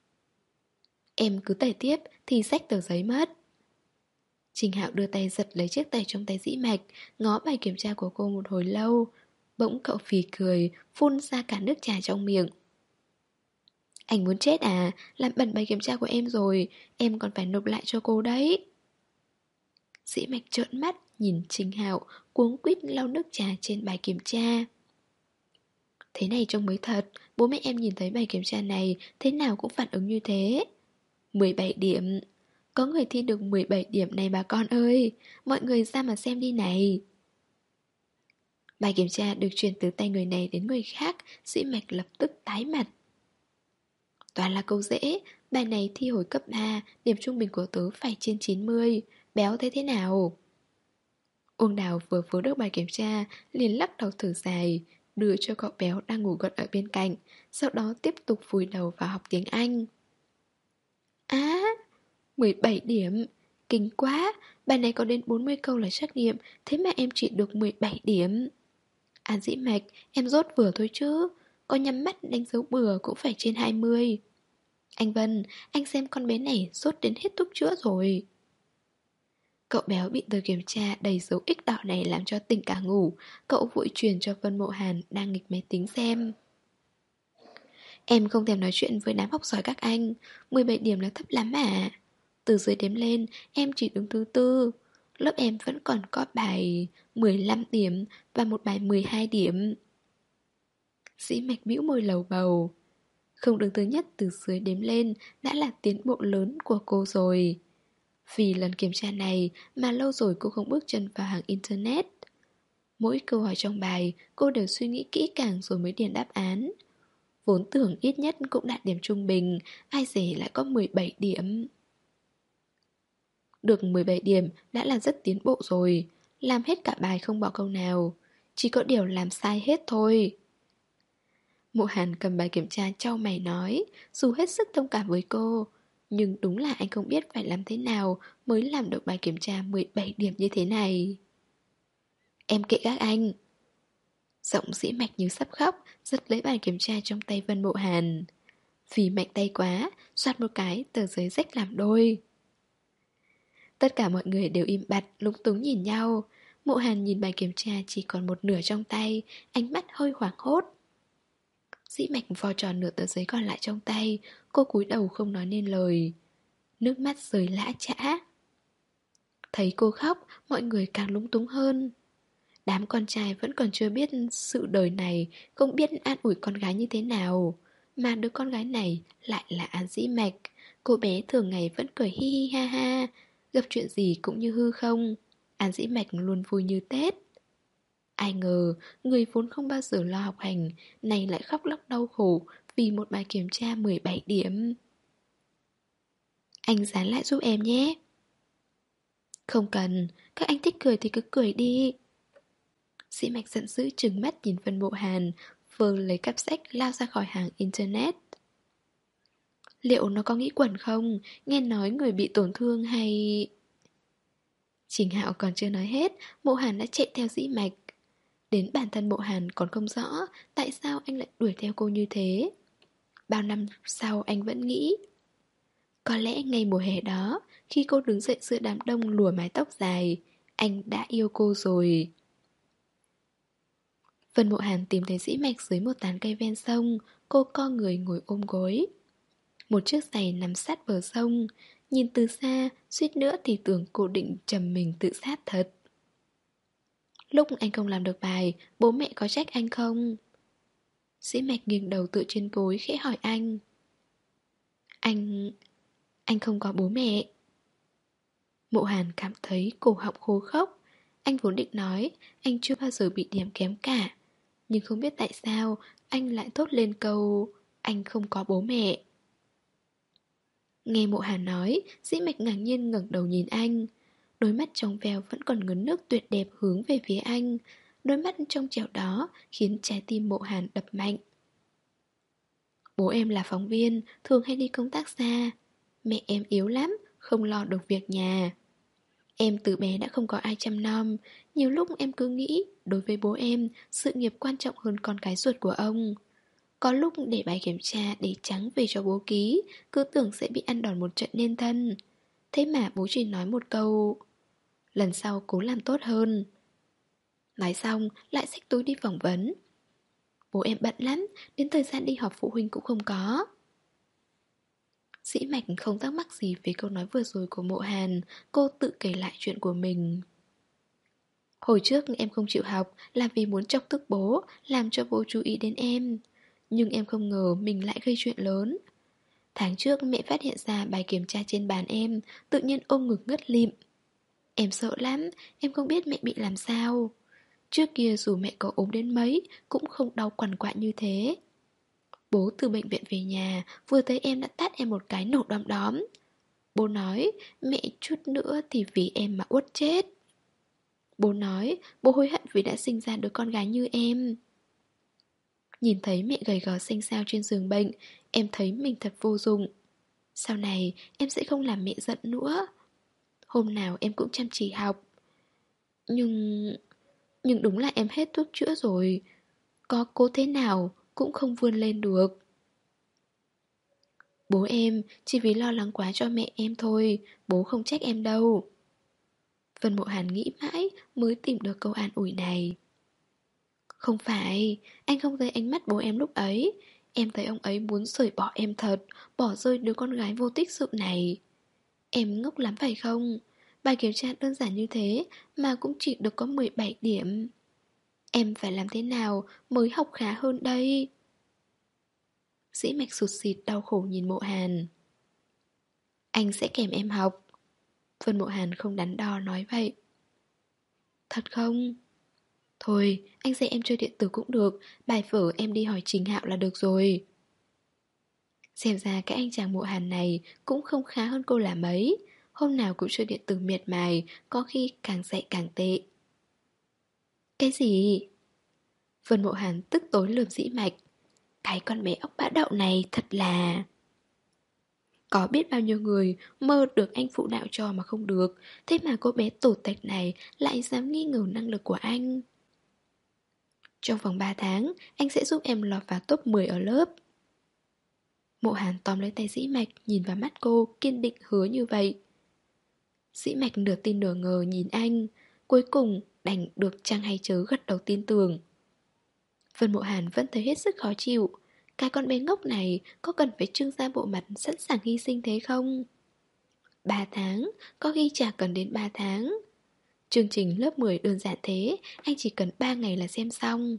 Em cứ tải tiếp thì xách tờ giấy mất. Trình Hạo đưa tay giật lấy chiếc tẩy trong tay Dĩ Mạch, ngó bài kiểm tra của cô một hồi lâu. Bỗng cậu phì cười, phun ra cả nước trà trong miệng. Anh muốn chết à, làm bẩn bài kiểm tra của em rồi, em còn phải nộp lại cho cô đấy. Dĩ Mạch trợn mắt, nhìn Trình Hạo, cuống quýt lau nước trà trên bài kiểm tra. Thế này trông mới thật, bố mẹ em nhìn thấy bài kiểm tra này, thế nào cũng phản ứng như thế. mười bảy điểm. Có người thi được mười bảy điểm này bà con ơi, mọi người ra mà xem đi này. Bài kiểm tra được truyền từ tay người này đến người khác, Dĩ Mạch lập tức tái mặt. Toàn là câu dễ, bài này thi hồi cấp ba, điểm trung bình của tớ phải trên chín mươi, béo thế thế nào? Uông Đào vừa vớ được bài kiểm tra, liền lắc đầu thở dài, đưa cho cậu béo đang ngủ gật ở bên cạnh, sau đó tiếp tục vùi đầu vào học tiếng Anh. Á, mười bảy điểm, kinh quá, bài này có đến bốn mươi câu là trắc nghiệm, thế mà em chỉ được mười bảy điểm. An Dĩ Mạch, em rốt vừa thôi chứ, có nhắm mắt đánh dấu bừa cũng phải trên hai mươi. Anh Vân, anh xem con bé này sốt đến hết thuốc chữa rồi. Cậu béo bị tờ kiểm tra đầy dấu ích đỏ này làm cho tỉnh cả ngủ. Cậu vội truyền cho Vân Mộ Hàn đang nghịch máy tính xem. Em không thèm nói chuyện với đám học giỏi các anh, mười bảy điểm là thấp lắm à. Từ dưới đếm lên, em chỉ đứng thứ tư. Lớp em vẫn còn có bài mười lăm điểm và một bài mười hai điểm. Dĩ Mạch bĩu môi lầu bầu. Không đứng thứ nhất từ dưới đếm lên đã là tiến bộ lớn của cô rồi. Vì lần kiểm tra này mà lâu rồi cô không bước chân vào hàng internet. Mỗi câu hỏi trong bài cô đều suy nghĩ kỹ càng rồi mới điền đáp án. Vốn tưởng ít nhất cũng đạt điểm trung bình, ai dè lại có mười bảy điểm. Được mười bảy điểm đã là rất tiến bộ rồi, làm hết cả bài không bỏ câu nào. Chỉ có điều làm sai hết thôi. Mộ Hàn cầm bài kiểm tra chau mày nói, dù hết sức thông cảm với cô, nhưng đúng là anh không biết phải làm thế nào mới làm được bài kiểm tra mười bảy điểm như thế này. Em kệ các anh. Giọng Dĩ Mạch như sắp khóc, giật lấy bài kiểm tra trong tay Vân Mộ Hàn. Vì mạnh tay quá, soạt một cái tờ giấy rách làm đôi. Tất cả mọi người đều im bặt, lúng túng nhìn nhau. Mộ Hàn nhìn bài kiểm tra chỉ còn một nửa trong tay, ánh mắt hơi hoảng hốt. Dĩ Mạch vò tròn nửa tờ giấy còn lại trong tay, cô cúi đầu không nói nên lời. Nước mắt rơi lã chã. Thấy cô khóc, mọi người càng lúng túng hơn. Đám con trai vẫn còn chưa biết sự đời này, không biết an ủi con gái như thế nào. Mà đứa con gái này lại là An Dĩ Mạch. Cô bé thường ngày vẫn cười hi hi ha ha, gặp chuyện gì cũng như hư không. An Dĩ Mạch luôn vui như Tết. Ai ngờ, người vốn không bao giờ lo học hành, này lại khóc lóc đau khổ vì một bài kiểm tra mười bảy điểm. Anh dán lại giúp em nhé. Không cần, các anh thích cười thì cứ cười đi. Dĩ Mạch giận dữ trừng mắt nhìn Vân Mộ Hàn, vừa lấy cặp sách lao ra khỏi hàng internet. Liệu nó có nghĩ quẩn không? Nghe nói người bị tổn thương hay... Trình Hạo còn chưa nói hết, Mộ Hàn đã chạy theo Dĩ Mạch. Đến bản thân Mộ Hàn còn không rõ tại sao anh lại đuổi theo cô như thế. Bao năm sau anh vẫn nghĩ, có lẽ ngay mùa hè đó, khi cô đứng dậy giữa đám đông lùa mái tóc dài, anh đã yêu cô rồi. Vân Mộ Hàn tìm thấy Dĩ Mạch dưới một tán cây ven sông, cô co người ngồi ôm gối. Một chiếc giày nằm sát bờ sông, nhìn từ xa, suýt nữa thì tưởng cô định trầm mình tự sát thật. Lúc anh không làm được bài, bố mẹ có trách anh không? Dĩ Mạch nghiêng đầu tựa trên gối khẽ hỏi anh. Anh... anh không có bố mẹ. Mộ Hàn cảm thấy cổ họng khô khốc. Anh vốn định nói anh chưa bao giờ bị điểm kém cả, nhưng không biết tại sao anh lại thốt lên câu anh không có bố mẹ. Nghe Mộ Hàn nói, Dĩ Mạch ngạc nhiên ngẩng đầu nhìn anh. Đôi mắt trong veo vẫn còn ngấn nước tuyệt đẹp hướng về phía anh. Đôi mắt trong trẻo đó khiến trái tim Mộ Hàn đập mạnh. Bố em là phóng viên, thường hay đi công tác xa. Mẹ em yếu lắm, không lo được việc nhà. Em từ bé đã không có ai chăm nom. Nhiều lúc em cứ nghĩ, đối với bố em, sự nghiệp quan trọng hơn con cái ruột của ông. Có lúc để bài kiểm tra để trắng về cho bố ký, cứ tưởng sẽ bị ăn đòn một trận nên thân. Thế mà bố chỉ nói một câu: lần sau cố làm tốt hơn. Nói xong, lại xách túi đi phỏng vấn. Bố em bận lắm, đến thời gian đi họp phụ huynh cũng không có. Dĩ Mạch không thắc mắc gì về câu nói vừa rồi của Mộ Hàn. Cô tự kể lại chuyện của mình. Hồi trước em không chịu học là vì muốn chọc tức bố, làm cho bố chú ý đến em. Nhưng em không ngờ mình lại gây chuyện lớn. Tháng trước mẹ phát hiện ra bài kiểm tra trên bàn em, tự nhiên ôm ngực ngất lịm. Em sợ lắm, em không biết mẹ bị làm sao. Trước kia dù mẹ có ốm đến mấy cũng không đau quằn quại như thế. Bố từ bệnh viện về nhà, vừa thấy em đã tát em một cái nổ đom đóm. Bố nói mẹ chút nữa thì vì em mà uất chết. Bố nói bố hối hận vì đã sinh ra đứa con gái như em. Nhìn thấy mẹ gầy gò xanh xao trên giường bệnh, em thấy mình thật vô dụng. Sau này em sẽ không làm mẹ giận nữa. Hôm nào em cũng chăm chỉ học. Nhưng... Nhưng đúng là em hết thuốc chữa rồi. Có cố thế nào cũng không vươn lên được. Bố em chỉ vì lo lắng quá cho mẹ em thôi. Bố không trách em đâu. Vân Mộ Hàn nghĩ mãi mới tìm được câu an ủi này. Không phải, anh không thấy ánh mắt bố em lúc ấy. Em thấy ông ấy muốn rời bỏ em thật, bỏ rơi đứa con gái vô tích sự này. Em ngốc lắm phải không? Bài kiểm tra đơn giản như thế mà cũng chỉ được có mười bảy điểm. Em phải làm thế nào mới học khá hơn đây? Dĩ Mạch sụt sịt đau khổ nhìn Mộ Hàn. Anh sẽ kèm em học. Vân Mộ Hàn không đắn đo nói vậy. Thật không? Thôi, anh dạy em chơi điện tử cũng được. Bài vở em đi hỏi Trình Hạo là được rồi. Xem ra cái anh chàng Mộ Hàn này cũng không khá hơn cô là mấy. Hôm nào cũng chơi điện tử miệt mài, có khi càng dạy càng tệ. Cái gì? Vân Mộ Hàn tức tối lườm Dĩ Mạch. Cái con bé ốc bã đậu này thật là... Có biết bao nhiêu người mơ được anh phụ đạo cho mà không được. Thế mà cô bé tổ tạch này lại dám nghi ngờ năng lực của anh. Trong vòng ba tháng, anh sẽ giúp em lọt vào top mười ở lớp. Mộ Hàn tóm lấy tay Dĩ Mạch, nhìn vào mắt cô, kiên định hứa như vậy. Dĩ Mạch nửa tin nửa ngờ nhìn anh. Cuối cùng đành được chăng hay chớ gật đầu tin tưởng. Vân Mộ Hàn vẫn thấy hết sức khó chịu. Cái con bé ngốc này có cần phải trưng ra bộ mặt sẵn sàng hy sinh thế không? Ba tháng, có khi chả cần đến ba tháng. Chương trình lớp mười đơn giản thế, anh chỉ cần ba ngày là xem xong.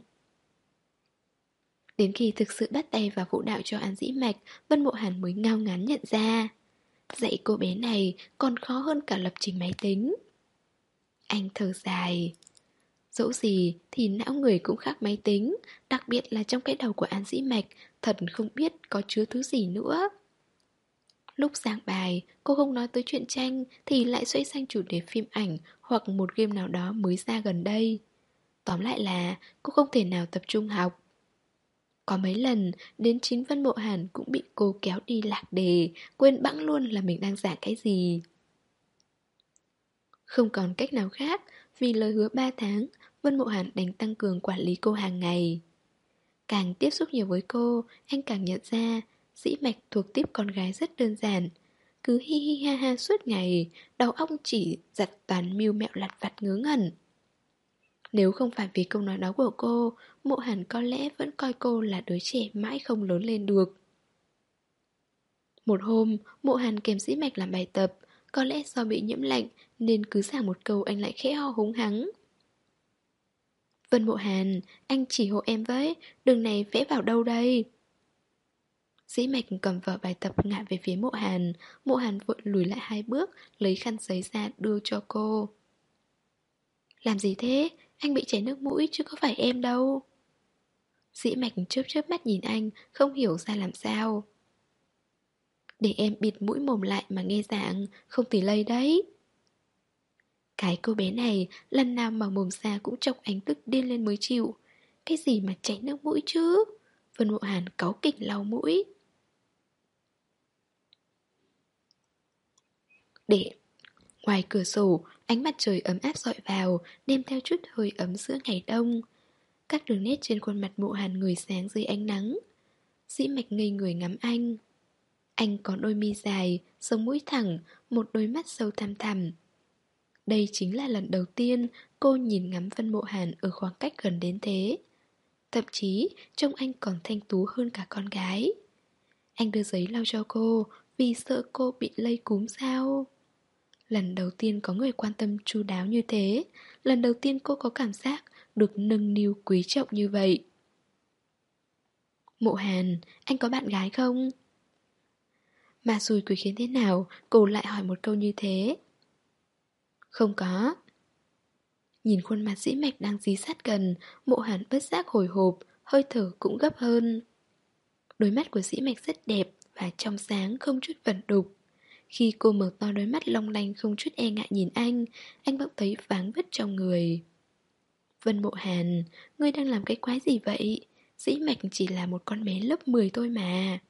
Đến khi thực sự bắt tay vào phụ đạo cho An Dĩ Mạch, Vân Mộ Hàn mới ngao ngán nhận ra. Dạy cô bé này còn khó hơn cả lập trình máy tính. Anh thở dài. Dẫu gì thì não người cũng khác máy tính, đặc biệt là trong cái đầu của An Dĩ Mạch, thật không biết có chứa thứ gì nữa. Lúc giảng bài, cô không nói tới chuyện tranh thì lại xoay sang chủ đề phim ảnh hoặc một game nào đó mới ra gần đây. Tóm lại là cô không thể nào tập trung học. Có mấy lần, đến chính Vân Mộ Hàn cũng bị cô kéo đi lạc đề, quên bẵng luôn là mình đang giảng cái gì. Không còn cách nào khác, vì lời hứa ba tháng, Vân Mộ Hàn đành tăng cường quản lý cô hàng ngày. Càng tiếp xúc nhiều với cô, anh càng nhận ra Dĩ Mạch thuộc tiếp con gái rất đơn giản. Cứ hi hi ha ha suốt ngày, đầu óc chỉ giặt toàn mưu mẹo lặt vặt ngớ ngẩn. Nếu không phải vì câu nói đó của cô, Mộ Hàn có lẽ vẫn coi cô là đứa trẻ mãi không lớn lên được. Một hôm, Mộ Hàn kèm Dĩ Mạch làm bài tập. Có lẽ do bị nhiễm lạnh nên cứ giảng một câu anh lại khẽ ho húng hắng. Vân Mộ Hàn, anh chỉ hộ em với, đường này vẽ vào đâu đây? Dĩ Mạch cầm vở bài tập ngả về phía Mộ Hàn. Mộ Hàn vội lùi lại hai bước, lấy khăn giấy ra đưa cho cô. Làm gì thế? Anh bị chảy nước mũi chứ có phải em đâu. Dĩ Mạch chớp chớp mắt nhìn anh, không hiểu ra làm sao. Để em bịt mũi mồm lại mà nghe giảng, không thì lây đấy. Cái cô bé này, lần nào mà mồm ra cũng chọc anh tức điên lên mới chịu. Cái gì mà chảy nước mũi chứ? Vân Mộ Hàn cáu kỉnh lau mũi. Để ngoài cửa sổ, ánh mặt trời ấm áp dọi vào, đem theo chút hơi ấm giữa ngày đông. Các đường nét trên khuôn mặt Mộ Hàn người sáng dưới ánh nắng. Dĩ Mạch ngây người ngắm anh. Anh có đôi mi dài, sống mũi thẳng, một đôi mắt sâu thăm thẳm. Đây chính là lần đầu tiên cô nhìn ngắm Vân Mộ Hàn ở khoảng cách gần đến thế. Thậm chí trông anh còn thanh tú hơn cả con gái. Anh đưa giấy lau cho cô vì sợ cô bị lây cúm sao. Lần đầu tiên có người quan tâm chu đáo như thế. Lần đầu tiên cô có cảm giác được nâng niu quý trọng như vậy. Mộ Hàn, anh có bạn gái không? Mà xui quỷ khiến thế nào, cô lại hỏi một câu như thế. Không có. Nhìn khuôn mặt Dĩ Mạch đang dí sát gần, Mộ Hàn bất giác hồi hộp, hơi thở cũng gấp hơn. Đôi mắt của Dĩ Mạch rất đẹp và trong sáng không chút vẩn đục. Khi cô mở to đôi mắt long lanh không chút e ngại nhìn anh, anh bỗng thấy váng vất trong người. Vân Mộ Hàn, ngươi đang làm cái quái gì vậy? Dĩ Mạch chỉ là một con bé lớp mười thôi mà.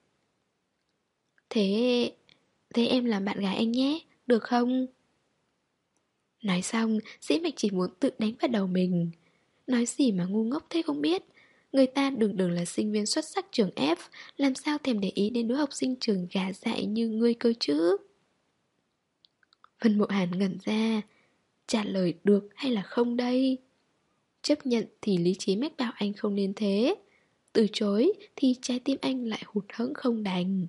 Thế... thế em làm bạn gái anh nhé, được không? Nói xong, Dĩ Mạch chỉ muốn tự đánh vào đầu mình. Nói gì mà ngu ngốc thế không biết. Người ta đường đường là sinh viên xuất sắc trường F, làm sao thèm để ý đến đứa học sinh trường gà dại như ngươi cơ chứ? Vân Mộ Hàn ngẩn ra. Trả lời được hay là không đây? Chấp nhận thì lý trí mách bảo anh không nên thế. Từ chối thì trái tim anh lại hụt hẫng không đành.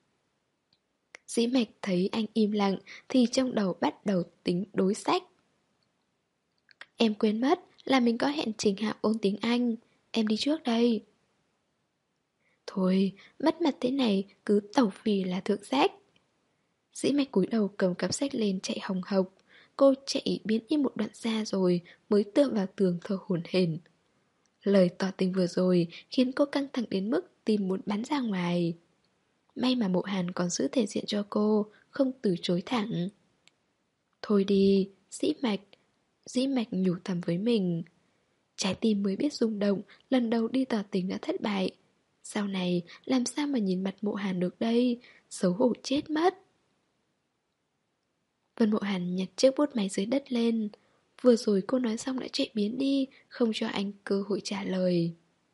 Dĩ Mạch thấy anh im lặng thì trong đầu bắt đầu tính đối sách. Em quên mất là mình có hẹn Trình Hạo ôn tiếng Anh. Em đi trước đây. Thôi, mất mặt thế này cứ tẩu phì là thượng sách. Dĩ Mạch cúi đầu cầm cặp sách lên chạy hồng hộc. Cô chạy biến im một đoạn xa rồi mới tựa vào tường thở hổn hển. Lời tỏ tình vừa rồi khiến cô căng thẳng đến mức tim muốn bắn ra ngoài. May mà Mộ Hàn còn giữ thể diện cho cô, không từ chối thẳng. Thôi đi, Dĩ Mạch. Dĩ Mạch nhủ thầm với mình. Trái tim mới biết rung động, lần đầu đi tỏ tình đã thất bại. Sau này, làm sao mà nhìn mặt Mộ Hàn được đây? Xấu hổ chết mất. Vân Mộ Hàn nhặt chiếc bút máy dưới đất lên. Vừa rồi cô nói xong đã chạy biến đi, không cho anh cơ hội trả lời.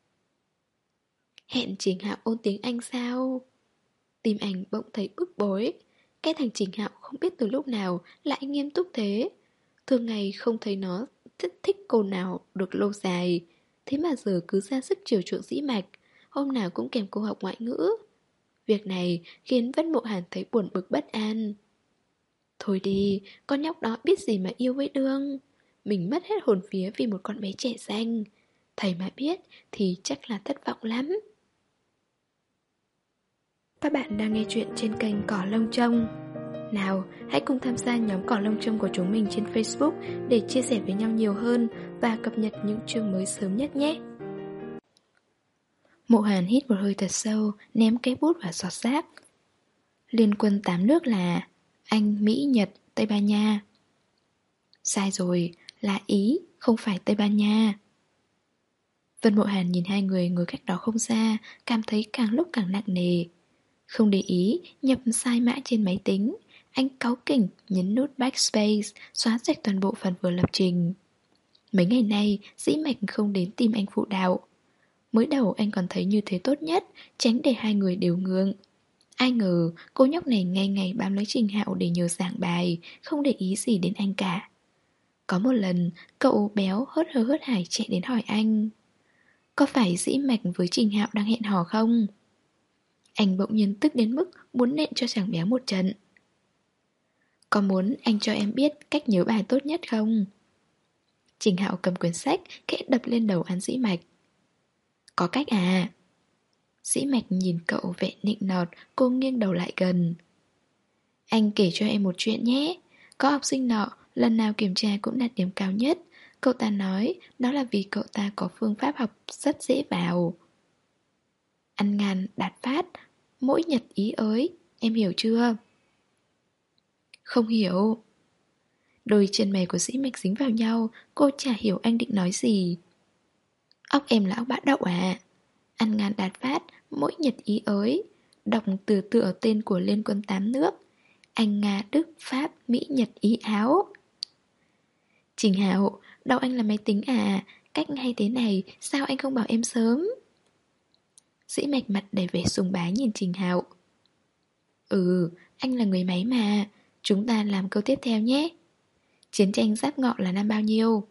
Hẹn Trình Hạo ôn tiếng Anh sao? Tim anh bỗng thấy bức bối. Cái thằng Trình Hạo không biết từ lúc nào lại nghiêm túc thế. Thường ngày không thấy nó thích, thích cô nào được lâu dài. Thế mà giờ cứ ra sức chiều chuộng Dĩ Mạch. Hôm nào cũng kèm cô học ngoại ngữ. Việc này khiến Vân Mộ Hàn thấy buồn bực bất an. Thôi đi, con nhóc đó biết gì mà yêu với đương. Mình mất hết hồn vía vì một con bé trẻ xanh. Thầy mà biết thì chắc là thất vọng lắm. Các bạn đang nghe chuyện trên kênh Cỏ Lông Trông. Nào, hãy cùng tham gia nhóm Cỏ Lông Trông của chúng mình trên Facebook để chia sẻ với nhau nhiều hơn và cập nhật những chương mới sớm nhất nhé. Mộ Hàn hít một hơi thật sâu, ném cái bút vào xọt rác. Liên quân tám nước là Anh, Mỹ, Nhật, Tây Ban Nha. Sai rồi, là Ý, không phải Tây Ban Nha. Vân Mộ Hàn nhìn hai người ngồi cách đó không xa, cảm thấy càng lúc càng nặng nề. Không để ý, nhập sai mã trên máy tính. Anh cáu kỉnh, nhấn nút backspace, xóa sạch toàn bộ phần vừa lập trình. Mấy ngày nay, Dĩ Mạch không đến tìm anh phụ đạo. Mới đầu anh còn thấy như thế tốt nhất, tránh để hai người đều ngượng. Ai ngờ, cô nhóc này ngày ngày bám lấy Trình Hạo để nhờ giảng bài, không để ý gì đến anh cả. Có một lần, cậu béo hớt hớt hớt hải chạy đến hỏi anh. Có phải Dĩ Mạch với Trình Hạo đang hẹn hò không? Anh bỗng nhiên tức đến mức muốn nện cho chàng béo một trận. Có muốn anh cho em biết cách nhớ bài tốt nhất không? Trình Hạo cầm quyển sách, khẽ đập lên đầu An Dĩ Mạch. Có cách à? Dĩ Mạch nhìn cậu vẻ nịnh nọt, cô nghiêng đầu lại gần. Anh kể cho em một chuyện nhé. Có học sinh nọ, lần nào kiểm tra cũng đạt điểm cao nhất. Cậu ta nói, đó là vì cậu ta có phương pháp học rất dễ vào. Ăn ngàn, đạt phát, mỗi nhật ý ới, em hiểu chưa? Không hiểu. Đôi chân mày của Dĩ Mạch dính vào nhau, cô chả hiểu anh định nói gì. Óc em là óc bã đậu à? Ăn ngàn đạt phát, mỗi nhật ý ới. Đọc từ tựa tên của Liên quân tám nước. Anh, Nga, Đức, Pháp, Mỹ, Nhật, Ý, Áo. Trình Hạo, đau anh là máy tính à? Cách hay thế này, sao anh không bảo em sớm? Dĩ Mạch mặt đầy vẻ sùng bái nhìn Trình Hạo. Ừ, anh là người máy mà. Chúng ta làm câu tiếp theo nhé. Chiến tranh Giáp Ngọ là năm bao nhiêu?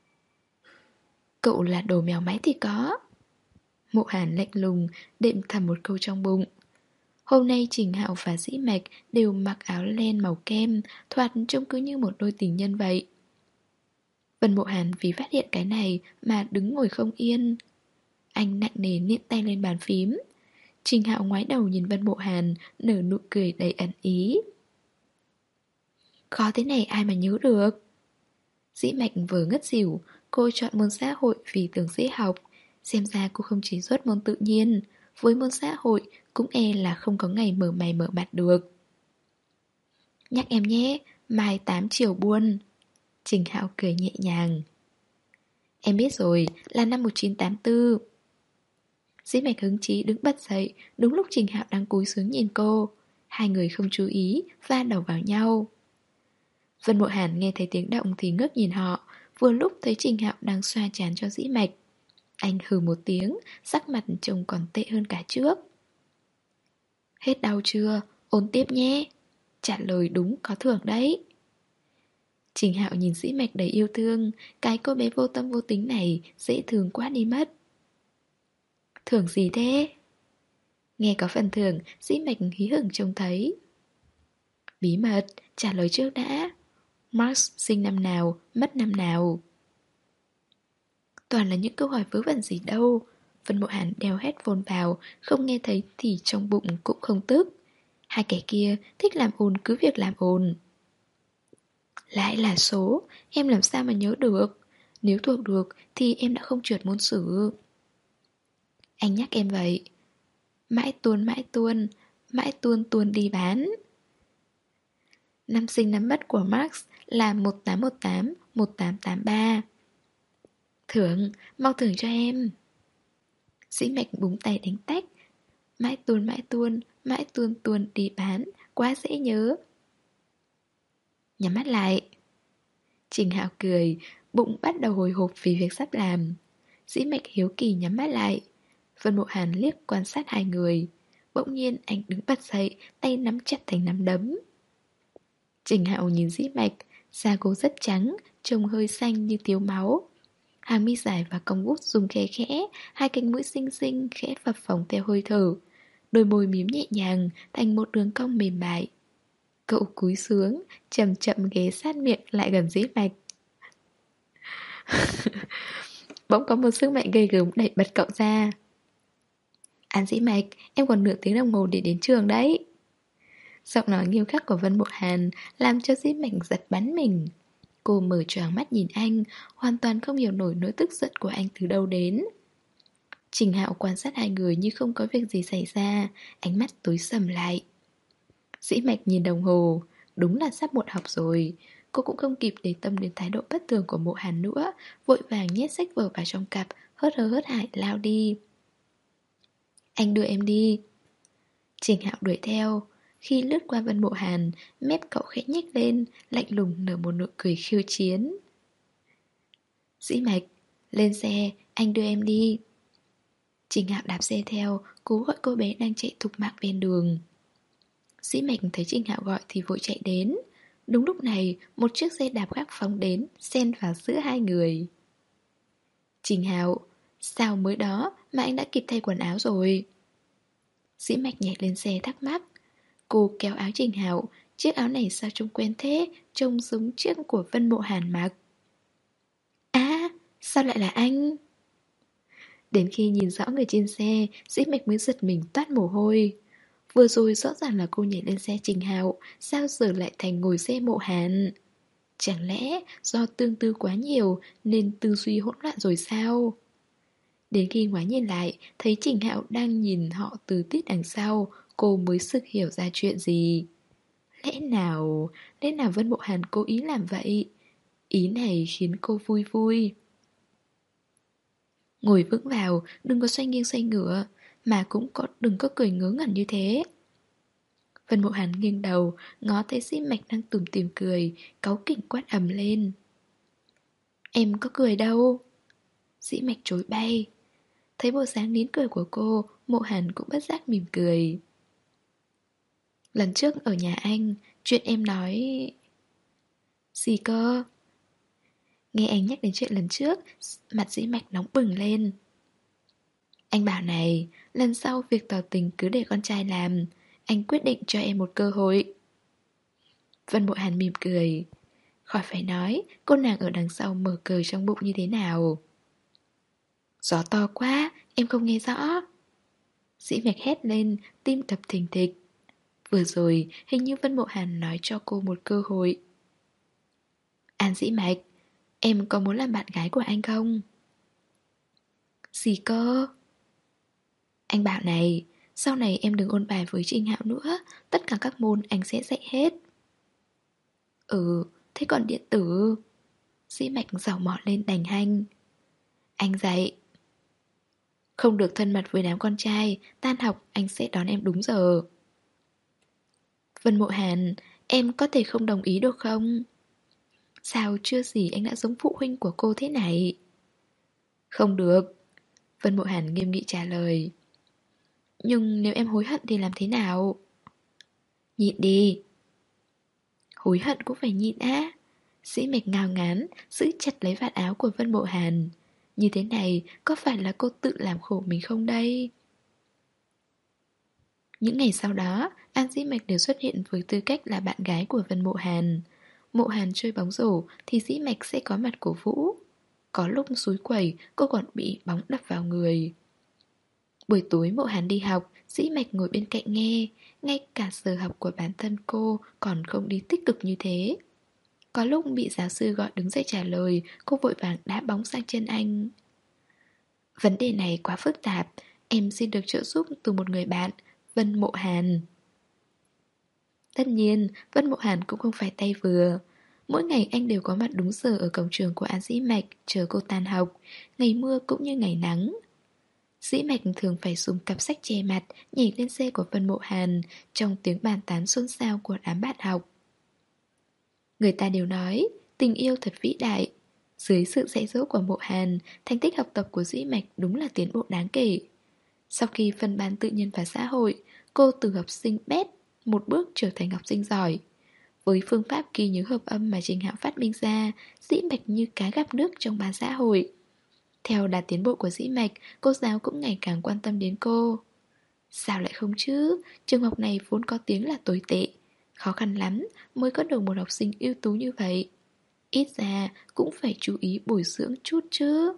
Cậu là đồ mèo máy thì có. Mộ Hàn lạnh lùng, đệm thầm một câu trong bụng. Hôm nay Trình Hạo và Dĩ Mạch đều mặc áo len màu kem, thoạt trông cứ như một đôi tình nhân vậy. Vân Mộ Hàn vì phát hiện cái này mà đứng ngồi không yên. Anh nặng nề niết tay lên bàn phím. Trình Hạo ngoái đầu nhìn Vân Mộ Hàn, nở nụ cười đầy ẩn ý. Khó thế này ai mà nhớ được. Dĩ Mạch vừa ngất xỉu, cô chọn môn xã hội vì tưởng dễ học. Xem ra cô không chỉ rốt môn tự nhiên, với môn xã hội cũng e là không có ngày mở mày mở mặt được. Nhắc em nhé, mai tám chiều buôn. Trình Hạo cười nhẹ nhàng. Em biết rồi, là năm một nghìn chín trăm tám mươi tư. Dĩ Mạch hứng chí đứng bật dậy, đúng lúc Trình Hạo đang cúi xuống nhìn cô. Hai người không chú ý, va đầu vào nhau. Vân Mộ Hàn nghe thấy tiếng động thì ngước nhìn họ, vừa lúc thấy Trình Hạo đang xoa trán cho Dĩ Mạch. Anh hừ một tiếng, sắc mặt trông còn tệ hơn cả trước. Hết đau chưa? Ôn tiếp nhé. Trả lời đúng có thưởng đấy. Trình Hạo nhìn Dĩ Mạch đầy yêu thương, cái cô bé vô tâm vô tính này dễ thương quá đi mất. Thưởng gì thế? Nghe có phần thưởng, Dĩ Mạch hí hửng trông thấy. Bí mật, trả lời trước đã. Marx sinh năm nào, mất năm nào? Toàn là những câu hỏi vớ vẩn gì đâu. Vân Mộ Hàn đeo headphone vào, không nghe thấy thì trong bụng cũng không tức. Hai kẻ kia thích làm ồn cứ việc làm ồn. Lại là số, em làm sao mà nhớ được? Nếu thuộc được thì em đã không trượt môn sử. Anh nhắc em vậy. Mãi tuôn mãi tuôn, mãi tuôn tuôn đi bán. Năm sinh năm mất của Marx là một tám một tám một tám tám ba. Thưởng, mau thưởng cho em. Dĩ Mạch búng tay đánh tách. Mãi tuôn mãi tuôn, mãi tuôn tuôn đi bán, quá dễ nhớ. Nhắm mắt lại. Trình Hạo cười, bụng bắt đầu hồi hộp vì việc sắp làm. Dĩ Mạch hiếu kỳ nhắm mắt lại. Vân Mộ Hàn liếc quan sát hai người. Bỗng nhiên anh đứng bật dậy, tay nắm chặt thành nắm đấm. Trình Hạo nhìn Dĩ Mạch, da cô rất trắng, trông hơi xanh như thiếu máu. Hàng mi dài và cong vút rung khe khẽ, hai cánh mũi xinh xinh khẽ phập phồng theo hơi thở. Đôi môi mím nhẹ nhàng, thành một đường cong mềm mại. Cậu cúi xuống, chậm chậm ghé sát miệng lại gần Dĩ Mạch. Bỗng có một sức mạnh ghê gớm đẩy bật cậu ra. An Dĩ Mạch, em còn nửa tiếng đồng hồ để đến trường đấy. Giọng nói nghiêm khắc của Vân Mộ Hàn làm cho Dĩ Mạch giật bắn mình. Cô mở choàng mắt nhìn anh, hoàn toàn không hiểu nổi nỗi tức giận của anh từ đâu đến. Trình Hạo quan sát hai người như không có việc gì xảy ra, ánh mắt tối sầm lại. Dĩ Mạch nhìn đồng hồ, đúng là sắp muộn học rồi. Cô cũng không kịp để tâm đến thái độ bất thường của Mộ Hàn nữa, vội vàng nhét sách vở vào trong cặp, hớt hơ hớt hải lao đi. Anh đưa em đi. Trình Hạo đuổi theo. Khi lướt qua Vân Mộ Hàn, mép cậu khẽ nhếch lên, lạnh lùng nở một nụ cười khiêu chiến. Dĩ Mạch, lên xe, anh đưa em đi. Trình Hạo đạp xe theo, cố gọi cô bé đang chạy thục mạng ven đường. Dĩ Mạch thấy Trình Hạo gọi thì vội chạy đến. Đúng lúc này, một chiếc xe đạp khác phóng đến, xen vào giữa hai người. Trình Hạo, sao mới đó mà anh đã kịp thay quần áo rồi? Dĩ Mạch nhảy lên xe thắc mắc. Cô kéo áo Trình Hạo, chiếc áo này sao trông quen thế, trông giống chiếc của Vân Mộ Hàn mặc. À, Sao lại là anh? Đến khi nhìn rõ người trên xe, Dĩ Mạch mới giật mình toát mồ hôi. Vừa rồi rõ ràng là cô nhảy lên xe Trình Hạo, sao giờ lại thành ngồi xe Mộ Hàn? Chẳng lẽ do tương tư quá nhiều nên tư duy hỗn loạn rồi sao? Đến khi ngoái nhìn lại, thấy Trình Hạo đang nhìn họ từ tít đằng sau, cô mới sực hiểu ra chuyện gì. Lẽ nào, lẽ nào Vân Mộ Hàn cố ý làm vậy? Ý này khiến cô vui vui. Ngồi vững vào, đừng có xoay nghiêng xoay ngửa, mà cũng có, đừng có cười ngớ ngẩn như thế. Vân Mộ Hàn nghiêng đầu, ngó thấy Dĩ Mạch đang tủm tỉm cười, cáu kỉnh quát ầm lên. Em có cười đâu. Dĩ Mạch chối bay. Thấy bộ dáng nín cười của cô, Mộ Hàn cũng bất giác mỉm cười. Lần trước ở nhà anh, chuyện em nói... Gì cơ? Nghe anh nhắc đến chuyện lần trước, mặt Dĩ Mạch nóng bừng lên. Anh bảo này, lần sau việc tỏ tình cứ để con trai làm. Anh quyết định cho em một cơ hội. Vân Mộ Hàn mỉm cười. Khỏi phải nói, cô nàng ở đằng sau mở cờ trong bụng như thế nào. Gió to quá, em không nghe rõ. Dĩ Mạch hét lên, tim đập thình thịch. Vừa rồi, hình như Vân Mộ Hàn nói cho cô một cơ hội. An Dĩ Mạch, em có muốn làm bạn gái của anh không? Gì cơ? Anh bảo này, sau này em đừng ôn bài với Trình Hạo nữa, tất cả các môn anh sẽ dạy hết. Ừ, thế còn điện tử? Dĩ Mạch giảo mọt lên đành hanh. Anh dạy. Không được thân mật với đám con trai, tan học anh sẽ đón em đúng giờ. Vân Mộ Hàn, em có thể không đồng ý được không? Sao chưa gì anh đã giống phụ huynh của cô thế này? Không được. Vân Mộ Hàn nghiêm nghị trả lời. Nhưng nếu em hối hận thì làm thế nào? Nhịn đi. Hối hận cũng phải nhịn á. Dĩ Mạch ngao ngán, giữ chặt lấy vạt áo của Vân Mộ Hàn. Như thế này, có phải là cô tự làm khổ mình không đây? Những ngày sau đó, An Dĩ Mạch đều xuất hiện với tư cách là bạn gái của Vân Mộ Hàn. Mộ Hàn chơi bóng rổ thì Dĩ Mạch sẽ có mặt cổ vũ. Có lúc xúi quẩy, cô còn bị bóng đập vào người. Buổi tối Mộ Hàn đi học, Dĩ Mạch ngồi bên cạnh nghe. Ngay cả giờ học của bản thân cô còn không đi tích cực như thế. Có lúc bị giáo sư gọi đứng dậy trả lời, cô vội vàng đá bóng sang chân anh. Vấn đề này quá phức tạp, em xin được trợ giúp từ một người bạn, Vân Mộ Hàn. Tất nhiên, Vân Mộ Hàn cũng không phải tay vừa. Mỗi ngày anh đều có mặt đúng giờ ở cổng trường của An Dĩ Mạch, chờ cô tan học, ngày mưa cũng như ngày nắng. Dĩ Mạch thường phải dùng cặp sách che mặt, nhảy lên xe của Vân Mộ Hàn, trong tiếng bàn tán xôn xao của đám bạn học. Người ta đều nói, tình yêu thật vĩ đại. Dưới sự dạy dỗ của Mộ Hàn, thành tích học tập của Dĩ Mạch đúng là tiến bộ đáng kể. Sau khi phân ban tự nhiên và xã hội, cô từ học sinh bét một bước trở thành học sinh giỏi. Với phương pháp ghi nhớ hợp âm mà Trình Hạo phát minh ra, Dĩ Mạch như cá gặp nước trong ban xã hội. Theo đà tiến bộ của Dĩ Mạch, cô giáo cũng ngày càng quan tâm đến cô. Sao lại không chứ, trường học này vốn có tiếng là tồi tệ. Khó khăn lắm mới có được một học sinh ưu tú như vậy. Ít ra cũng phải chú ý bồi dưỡng chút chứ.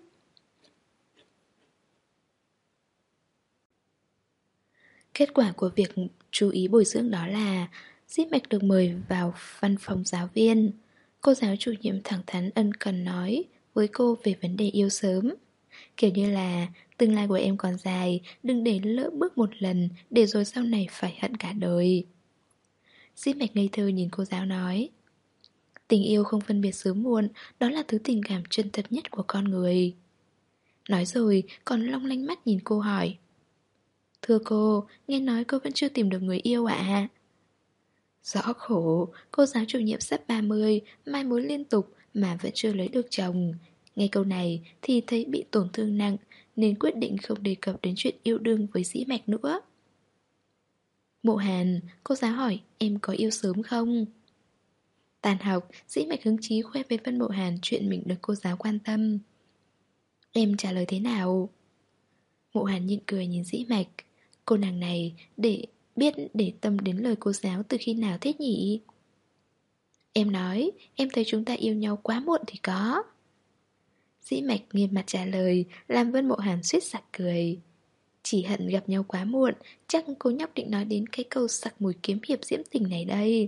Kết quả của việc chú ý bồi dưỡng đó là Dĩ Mạch được mời vào văn phòng giáo viên. Cô giáo chủ nhiệm thẳng thắn ân cần nói với cô về vấn đề yêu sớm. Kiểu như là tương lai của em còn dài, đừng để lỡ bước một lần để rồi sau này phải hận cả đời. Dĩ Mạch ngây thơ nhìn cô giáo nói. Tình yêu không phân biệt sớm muộn, đó là thứ tình cảm chân thật nhất của con người. Nói rồi còn long lanh mắt nhìn cô hỏi. Thưa cô, nghe nói cô vẫn chưa tìm được người yêu ạ à? Rõ khổ, cô giáo chủ nhiệm sắp ba mươi, mai mối liên tục mà vẫn chưa lấy được chồng. Nghe câu này thì thấy bị tổn thương nặng, nên quyết định không đề cập đến chuyện yêu đương với Dĩ Mạch nữa. Mộ Hàn, cô giáo hỏi em có yêu sớm không? Tàn học, Dĩ Mạch hứng chí khoe với Vân Mộ Hàn chuyện mình được cô giáo quan tâm. Em trả lời thế nào? Mộ Hàn nhịn cười nhìn Dĩ Mạch. Cô nàng này để biết để tâm đến lời cô giáo từ khi nào thế nhỉ? Em nói, em thấy chúng ta yêu nhau quá muộn thì có. Dĩ Mạch nghiêm mặt trả lời, làm Vân Mộ Hàn suýt sặc cười. Chỉ hận gặp nhau quá muộn, chắc cô nhóc định nói đến cái câu sặc mùi kiếm hiệp diễm tình này đây.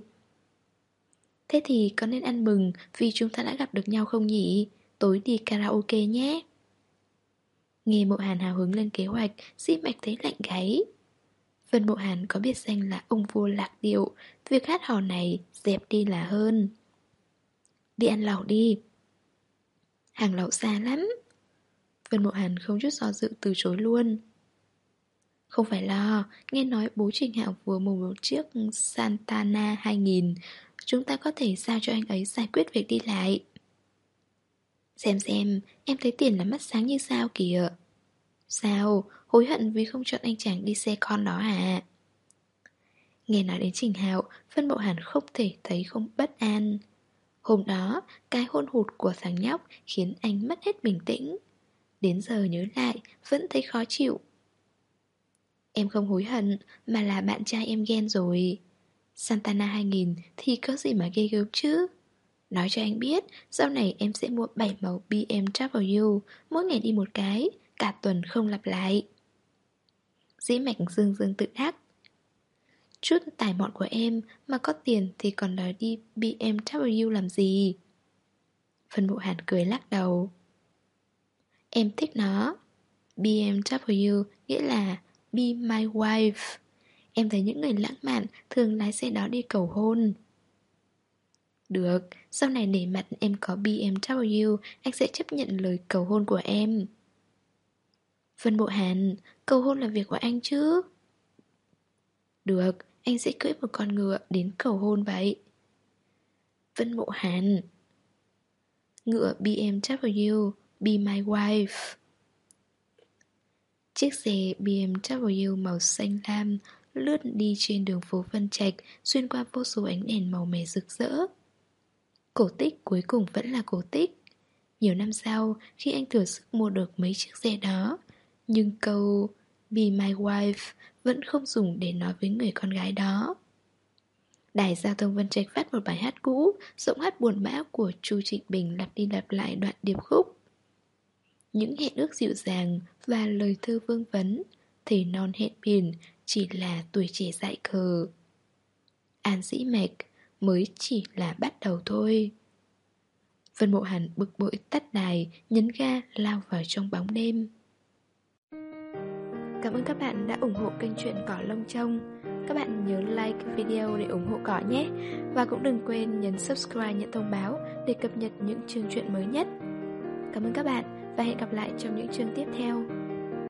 Thế thì có nên ăn mừng vì chúng ta đã gặp được nhau không nhỉ? Tối đi karaoke nhé. Nghe Mộ Hàn hào hứng lên kế hoạch, Dĩ Mạch thấy lạnh gáy. Vân Mộ Hàn có biệt danh là ông vua lạc điệu, việc hát hò này dẹp đi là hơn. Đi ăn lẩu đi. Hàng lẩu xa lắm. Vân Mộ Hàn không chút do dự từ chối luôn. Không phải lo, nghe nói bố Trình Hạo vừa mua một chiếc Santana hai nghìn, chúng ta có thể giao cho anh ấy giải quyết việc đi lại. Xem xem, em thấy tiền là mắt sáng như sao kìa. Sao, hối hận vì không chọn anh chàng đi xe con đó à? Nghe nói đến Trình Hạo, Vân Mộ Hàn không thể thấy không bất an. Hôm đó, cái hôn hụt của thằng nhóc khiến anh mất hết bình tĩnh. Đến giờ nhớ lại, vẫn thấy khó chịu. Em không hối hận, mà là bạn trai em ghen rồi. Santana hai nghìn thì có gì mà ghê gớm chứ. Nói cho anh biết, sau này em sẽ mua bảy màu bê em W, mỗi ngày đi một cái, cả tuần không lặp lại. Dĩ Mạch dương dương tự đắc. Chút tài mọn của em mà có tiền thì còn đòi đi bê em W làm gì? Vân Mộ Hàn cười lắc đầu. Em thích nó. bê em W nghĩa là Be My Wife. Em thấy những người lãng mạn thường lái xe đó đi cầu hôn. Được, sau này nể mặt em có bê em W, anh sẽ chấp nhận lời cầu hôn của em. Vân Mộ Hàn, cầu hôn là việc của anh chứ. Được, anh sẽ cưỡi một con ngựa đến cầu hôn vậy. Vân Mộ Hàn. Ngựa bê em W, Be My Wife. Chiếc xe bê em W màu xanh lam lướt đi trên đường phố Vân Trạch, xuyên qua vô số ánh đèn màu mè rực rỡ. Cổ tích cuối cùng vẫn là cổ tích. Nhiều năm sau, khi anh thử sức mua được mấy chiếc xe đó, nhưng câu Be My Wife vẫn không dùng để nói với người con gái đó. Đài giao thông Vân Trạch phát một bài hát cũ, giọng hát buồn bã của Chu Trịnh Bình lặp đi lặp lại đoạn điệp khúc. Những hẹn ước dịu dàng và lời thơ vương vấn, thề non hẹn biển chỉ là tuổi trẻ dại khờ. An Dĩ Mạch mới chỉ là bắt đầu thôi. Vân Mộ Hàn bực bội tắt đài, nhấn ga lao vào trong bóng đêm. Cảm ơn các bạn đã ủng hộ kênh Chuyện Cỏ Lông Trông. Các bạn nhớ like video để ủng hộ cỏ nhé. Và cũng đừng quên nhấn subscribe nhận thông báo để cập nhật những chương truyện mới nhất. Cảm ơn các bạn và hẹn gặp lại trong những chương tiếp theo.